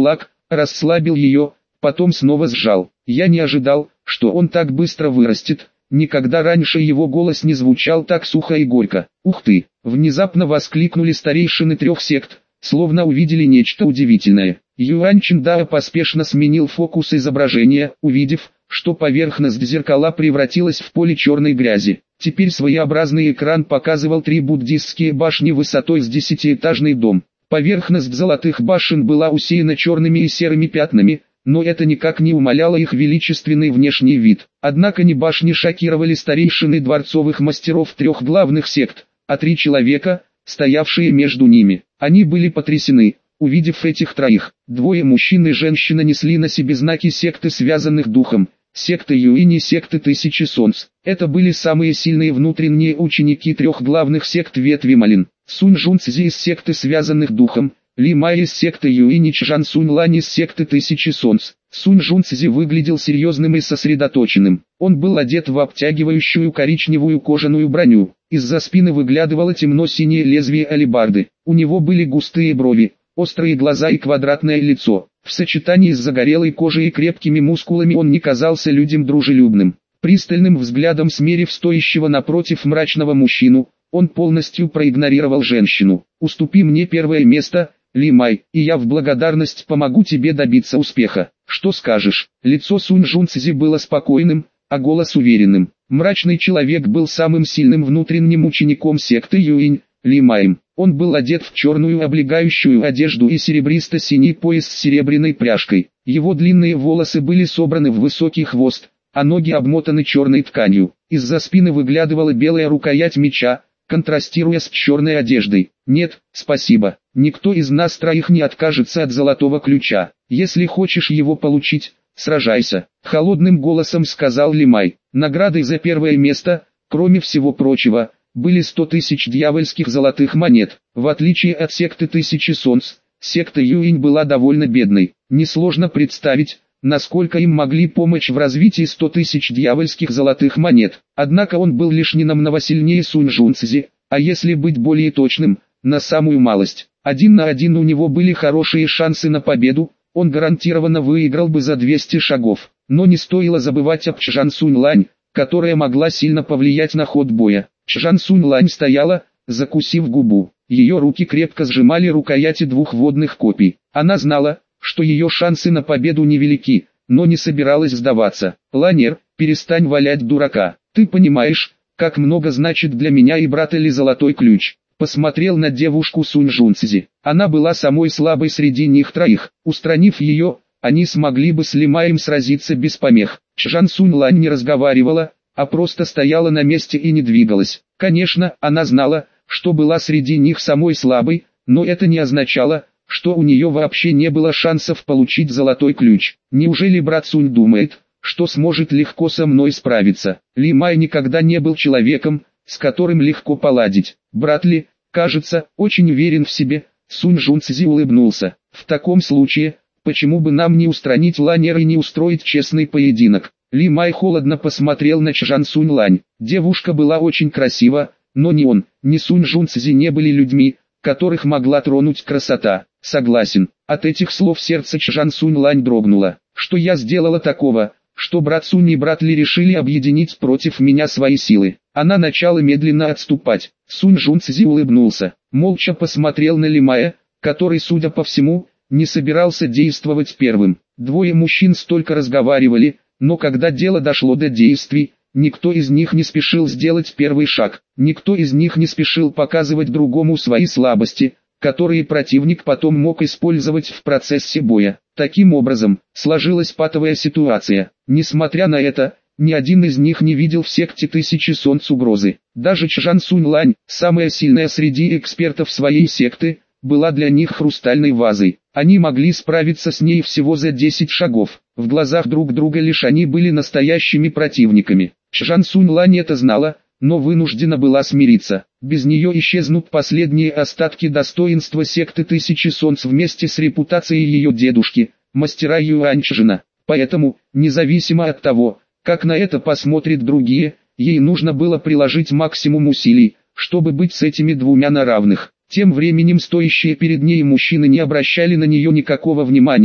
расслабил ее, потом снова сжал. Я не ожидал, что он так быстро вырастет. Никогда раньше его голос не звучал так сухо и горько. «Ух ты!» — внезапно воскликнули старейшины 3 сект, словно увидели нечто удивительное. Юань Чиндао поспешно сменил фокус изображения, увидев, что поверхность зеркала превратилась в поле черной грязи. Теперь своеобразный экран показывал 3 буддистские башни высотой с 10-этажный дом. Поверхность золотых башен была усеяна черными и серыми пятнами, но это никак не умаляло их величественный внешний вид. Однако не башни шокировали старейшины дворцовых мастеров 3 главных сект, а 3 человека, стоявшие между ними. Они были потрясены, увидев этих троих. 2 мужчин и женщина несли на себе знаки секты, связанных духом. Секта Юинь и секты Тысячи Солнц. Это были самые сильные внутренние ученики 3 главных сект ветви Малин. Сунь Жунцзи из секты, связанных духом, Ли Май из секты Юинь и Чжан Сунь Лань из секты Тысячи Солнц. Сунь Жунцзи выглядел серьезным и сосредоточенным. Он был одет в обтягивающую коричневую кожаную броню. Из-за спины выглядывало темно-синее лезвие алебарды. У него были густые брови, острые глаза и квадратное лицо. В сочетании с загорелой кожей и крепкими мускулами он не казался людям дружелюбным. Пристальным взглядом смерив стоящего напротив мрачного мужчину, он полностью проигнорировал женщину. «Уступи мне первое место, Ли Май, и я в благодарность помогу тебе добиться успеха. Что скажешь?» Лицо Сунь Жунцзи было спокойным, а голос уверенным. Мрачный человек был самым сильным внутренним учеником секты Юинь, Ли Маем. Он был одет в черную облегающую одежду и серебристо-синий пояс с серебряной пряжкой. Его длинные волосы были собраны в высокий хвост, а ноги обмотаны черной тканью. Из-за спины выглядывала белая рукоять меча, контрастируя с черной одеждой. «Нет, спасибо. Никто из нас троих не откажется от золотого ключа. Если хочешь его получить, сражайся», — холодным голосом сказал Ли Май. Наградой за первое место, кроме всего прочего, были 100 тысяч дьявольских золотых монет. В отличие от секты Тысячи Солнц, секта Юинь была довольно бедной. Несложно представить, насколько им могли помочь в развитии 100 тысяч дьявольских золотых монет. Однако он был лишь ненамного сильнее Сунь Жунцзи, а если быть более точным, на самую малость. 1 на 1 у него были хорошие шансы на победу, он гарантированно выиграл бы за 200 шагов. Но не стоило забывать об Чжан Сунь Лань, которая могла сильно повлиять на ход боя. Чжан Сунь Лань стояла, закусив губу. Ее руки крепко сжимали рукояти 2 водных копий. Она знала, что ее шансы на победу невелики, но не собиралась сдаваться. «Ланер, перестань валять дурака. Ты понимаешь, как много значит для меня и брата Ли золотой ключ?» Посмотрел на девушку Сунь Жунцзи. Она была самой слабой среди них троих. Устранив ее, они смогли бы с Ли Маем сразиться без помех. Чжан Сунь Лань не разговаривала, а просто стояла на месте и не двигалась. Конечно, она знала, что была среди них самой слабой, но это не означало, что у нее вообще не было шансов получить золотой ключ. Неужели брат Сунь думает, что сможет легко со мной справиться? Ли Май никогда не был человеком, с которым легко поладить. Брат Ли, кажется, очень уверен в себе. Сунь Жунцзи улыбнулся. В таком случае, почему бы нам не устранить Ланера и не устроить честный поединок? Ли Май холодно посмотрел на Чжан Сунь Лань. Девушка была очень красива, но ни он, ни Сунь Жунцзи не были людьми, которых могла тронуть красота. Согласен. От этих слов сердце Чжан Сунь Лань дрогнуло. Что я сделала такого, что брат Сунь и брат Ли решили объединить против меня свои силы? Она начала медленно отступать. Сунь Жунцзи улыбнулся, молча посмотрел на Ли Мая, который, судя по всему, не собирался действовать первым. 2 мужчин столько разговаривали, но когда дело дошло до действий, никто из них не спешил сделать первый шаг. Никто из них не спешил показывать другому свои слабости, которые противник потом мог использовать в процессе боя. Таким образом, сложилась патовая ситуация. Несмотря на это, ни один из них не видел в секте Тысячи Солнц угрозы. Даже Чжан Сунь Лань, самая сильная среди экспертов своей секты, была для них хрустальной вазой. Они могли справиться с ней всего за 10 шагов. В глазах друг друга лишь они были настоящими противниками. Чжан Сунь Лань это знала, но вынуждена была смириться. Без нее исчезнут последние остатки достоинства секты Тысячи Солнц вместе с репутацией ее дедушки, мастера Юаньчжина. Поэтому, независимо от того, как на это посмотрят другие, ей нужно было приложить максимум усилий, чтобы быть с этими 2 на равных. Тем временем стоящие перед ней мужчины не обращали на нее никакого внимания,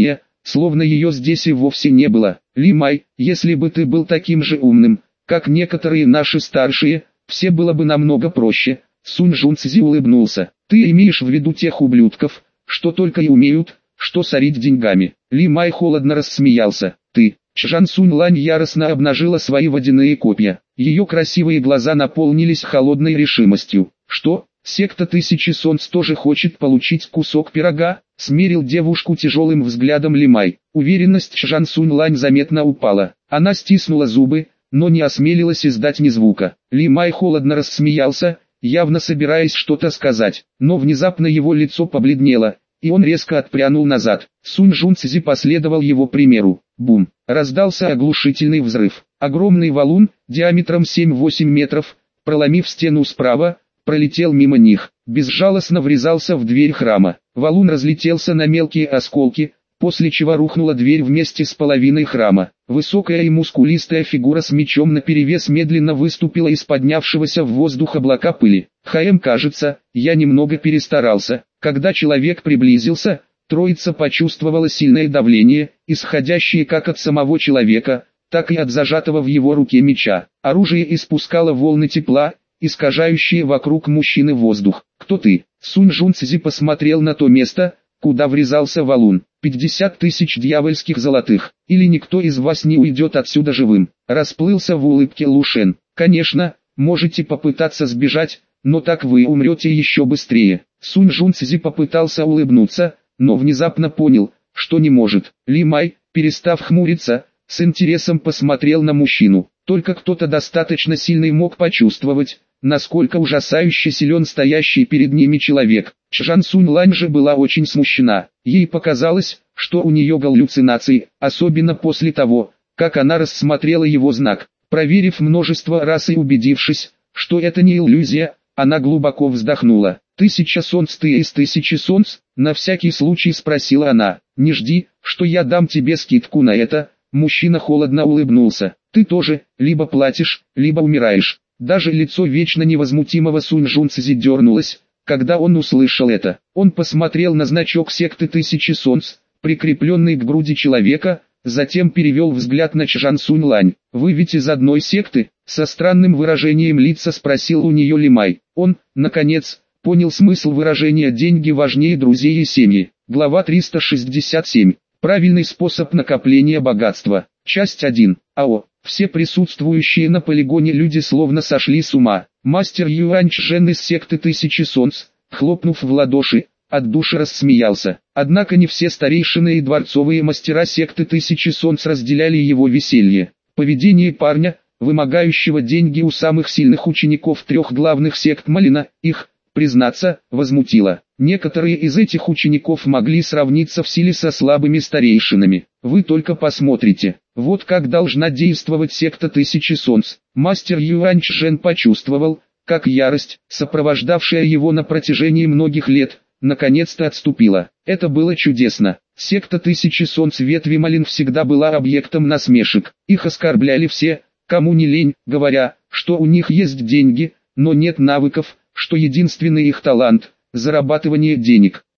словно ее здесь и вовсе не было. Ли Май, если бы ты был таким же умным, как некоторые наши старшие, все было бы намного проще. Сунь Жунцзи улыбнулся. Ты имеешь в виду тех ублюдков, что только и умеют, что сорить деньгами. Ли Май холодно рассмеялся. Ты. Чжан Сунь Лань яростно обнажила свои водяные копья. Ее красивые глаза наполнились холодной решимостью. Что? Секта Тысячи Солнц тоже хочет получить кусок пирога? Смерил девушку тяжелым взглядом Ли Май. Уверенность Чжан Сунь Лань заметно упала. Она стиснула зубы, но не осмелилась издать ни звука. Ли Май холодно рассмеялся, явно собираясь что-то сказать, но внезапно его лицо побледнело, и он резко отпрянул назад. Сунь Жунцзи последовал его примеру. Бум! Раздался оглушительный взрыв. Огромный валун, диаметром 7-8 метров, проломив стену справа, пролетел мимо них, безжалостно врезался в дверь храма. Валун разлетелся на мелкие осколки, после чего рухнула дверь вместе с половиной храма. Высокая и мускулистая фигура с мечом наперевес медленно выступила из поднявшегося в воздух облака пыли. Кажется, я немного перестарался. Когда человек приблизился, троица почувствовала сильное давление, исходящее как от самого человека, так и от зажатого в его руке меча. Оружие испускало волны тепла, искажающие вокруг мужчины воздух. «Кто ты?» Сунь Жунцзи посмотрел на то место, куда врезался валун. 50 тысяч дьявольских золотых. Или никто из вас не уйдет отсюда живым. Расплылся в улыбке Лушен. Конечно, можете попытаться сбежать, но так вы умрете еще быстрее. Сунь Жунцзи попытался улыбнуться, но внезапно понял, что не может. Ли Май, перестав хмуриться, с интересом посмотрел на мужчину. Только кто-то достаточно сильный мог почувствовать, насколько ужасающе силен стоящий перед ними человек. Чжан Сунь Лань же была очень смущена. Ей показалось, что у нее галлюцинации, особенно после того, как она рассмотрела его знак. Проверив множество раз и убедившись, что это не иллюзия, она глубоко вздохнула. «Тысяча солнц, ты из тысячи солнц?» На всякий случай спросила она. «Не жди, что я дам тебе скидку на это». Мужчина холодно улыбнулся. «Ты тоже, либо платишь, либо умираешь». Даже лицо вечно невозмутимого Сунь Жунцзи дернулось, когда он услышал это. Он посмотрел на значок секты Тысячи Солнц, прикрепленный к груди человека, затем перевел взгляд на Чжан Сунь Лань. «Вы ведь из одной секты?» Со странным выражением лица спросил у нее Ли Май. Он, наконец, понял смысл выражения «деньги важнее друзей и семьи». Глава 367. Правильный способ накопления богатства. Часть 1. АО. Все присутствующие на полигоне люди словно сошли с ума. Мастер Юань Чжэн из секты Тысячи Солнц, хлопнув в ладоши, от души рассмеялся. Однако не все старейшины и дворцовые мастера секты Тысячи Солнц разделяли его веселье. Поведение парня, вымогающего деньги у самых сильных учеников трех главных сект Малина, их, признаться, возмутило. Некоторые из этих учеников могли сравниться в силе со слабыми старейшинами. Вы только посмотрите, вот как должна действовать секта Тысячи Солнц. Мастер Юань Чжэн почувствовал, как ярость, сопровождавшая его на протяжении многих лет, наконец-то отступила. Это было чудесно. Секта Тысячи Солнц ветви Малин всегда была объектом насмешек. Их оскорбляли все, кому не лень, говоря, что у них есть деньги, но нет навыков, что единственный их талант – зарабатывание денег.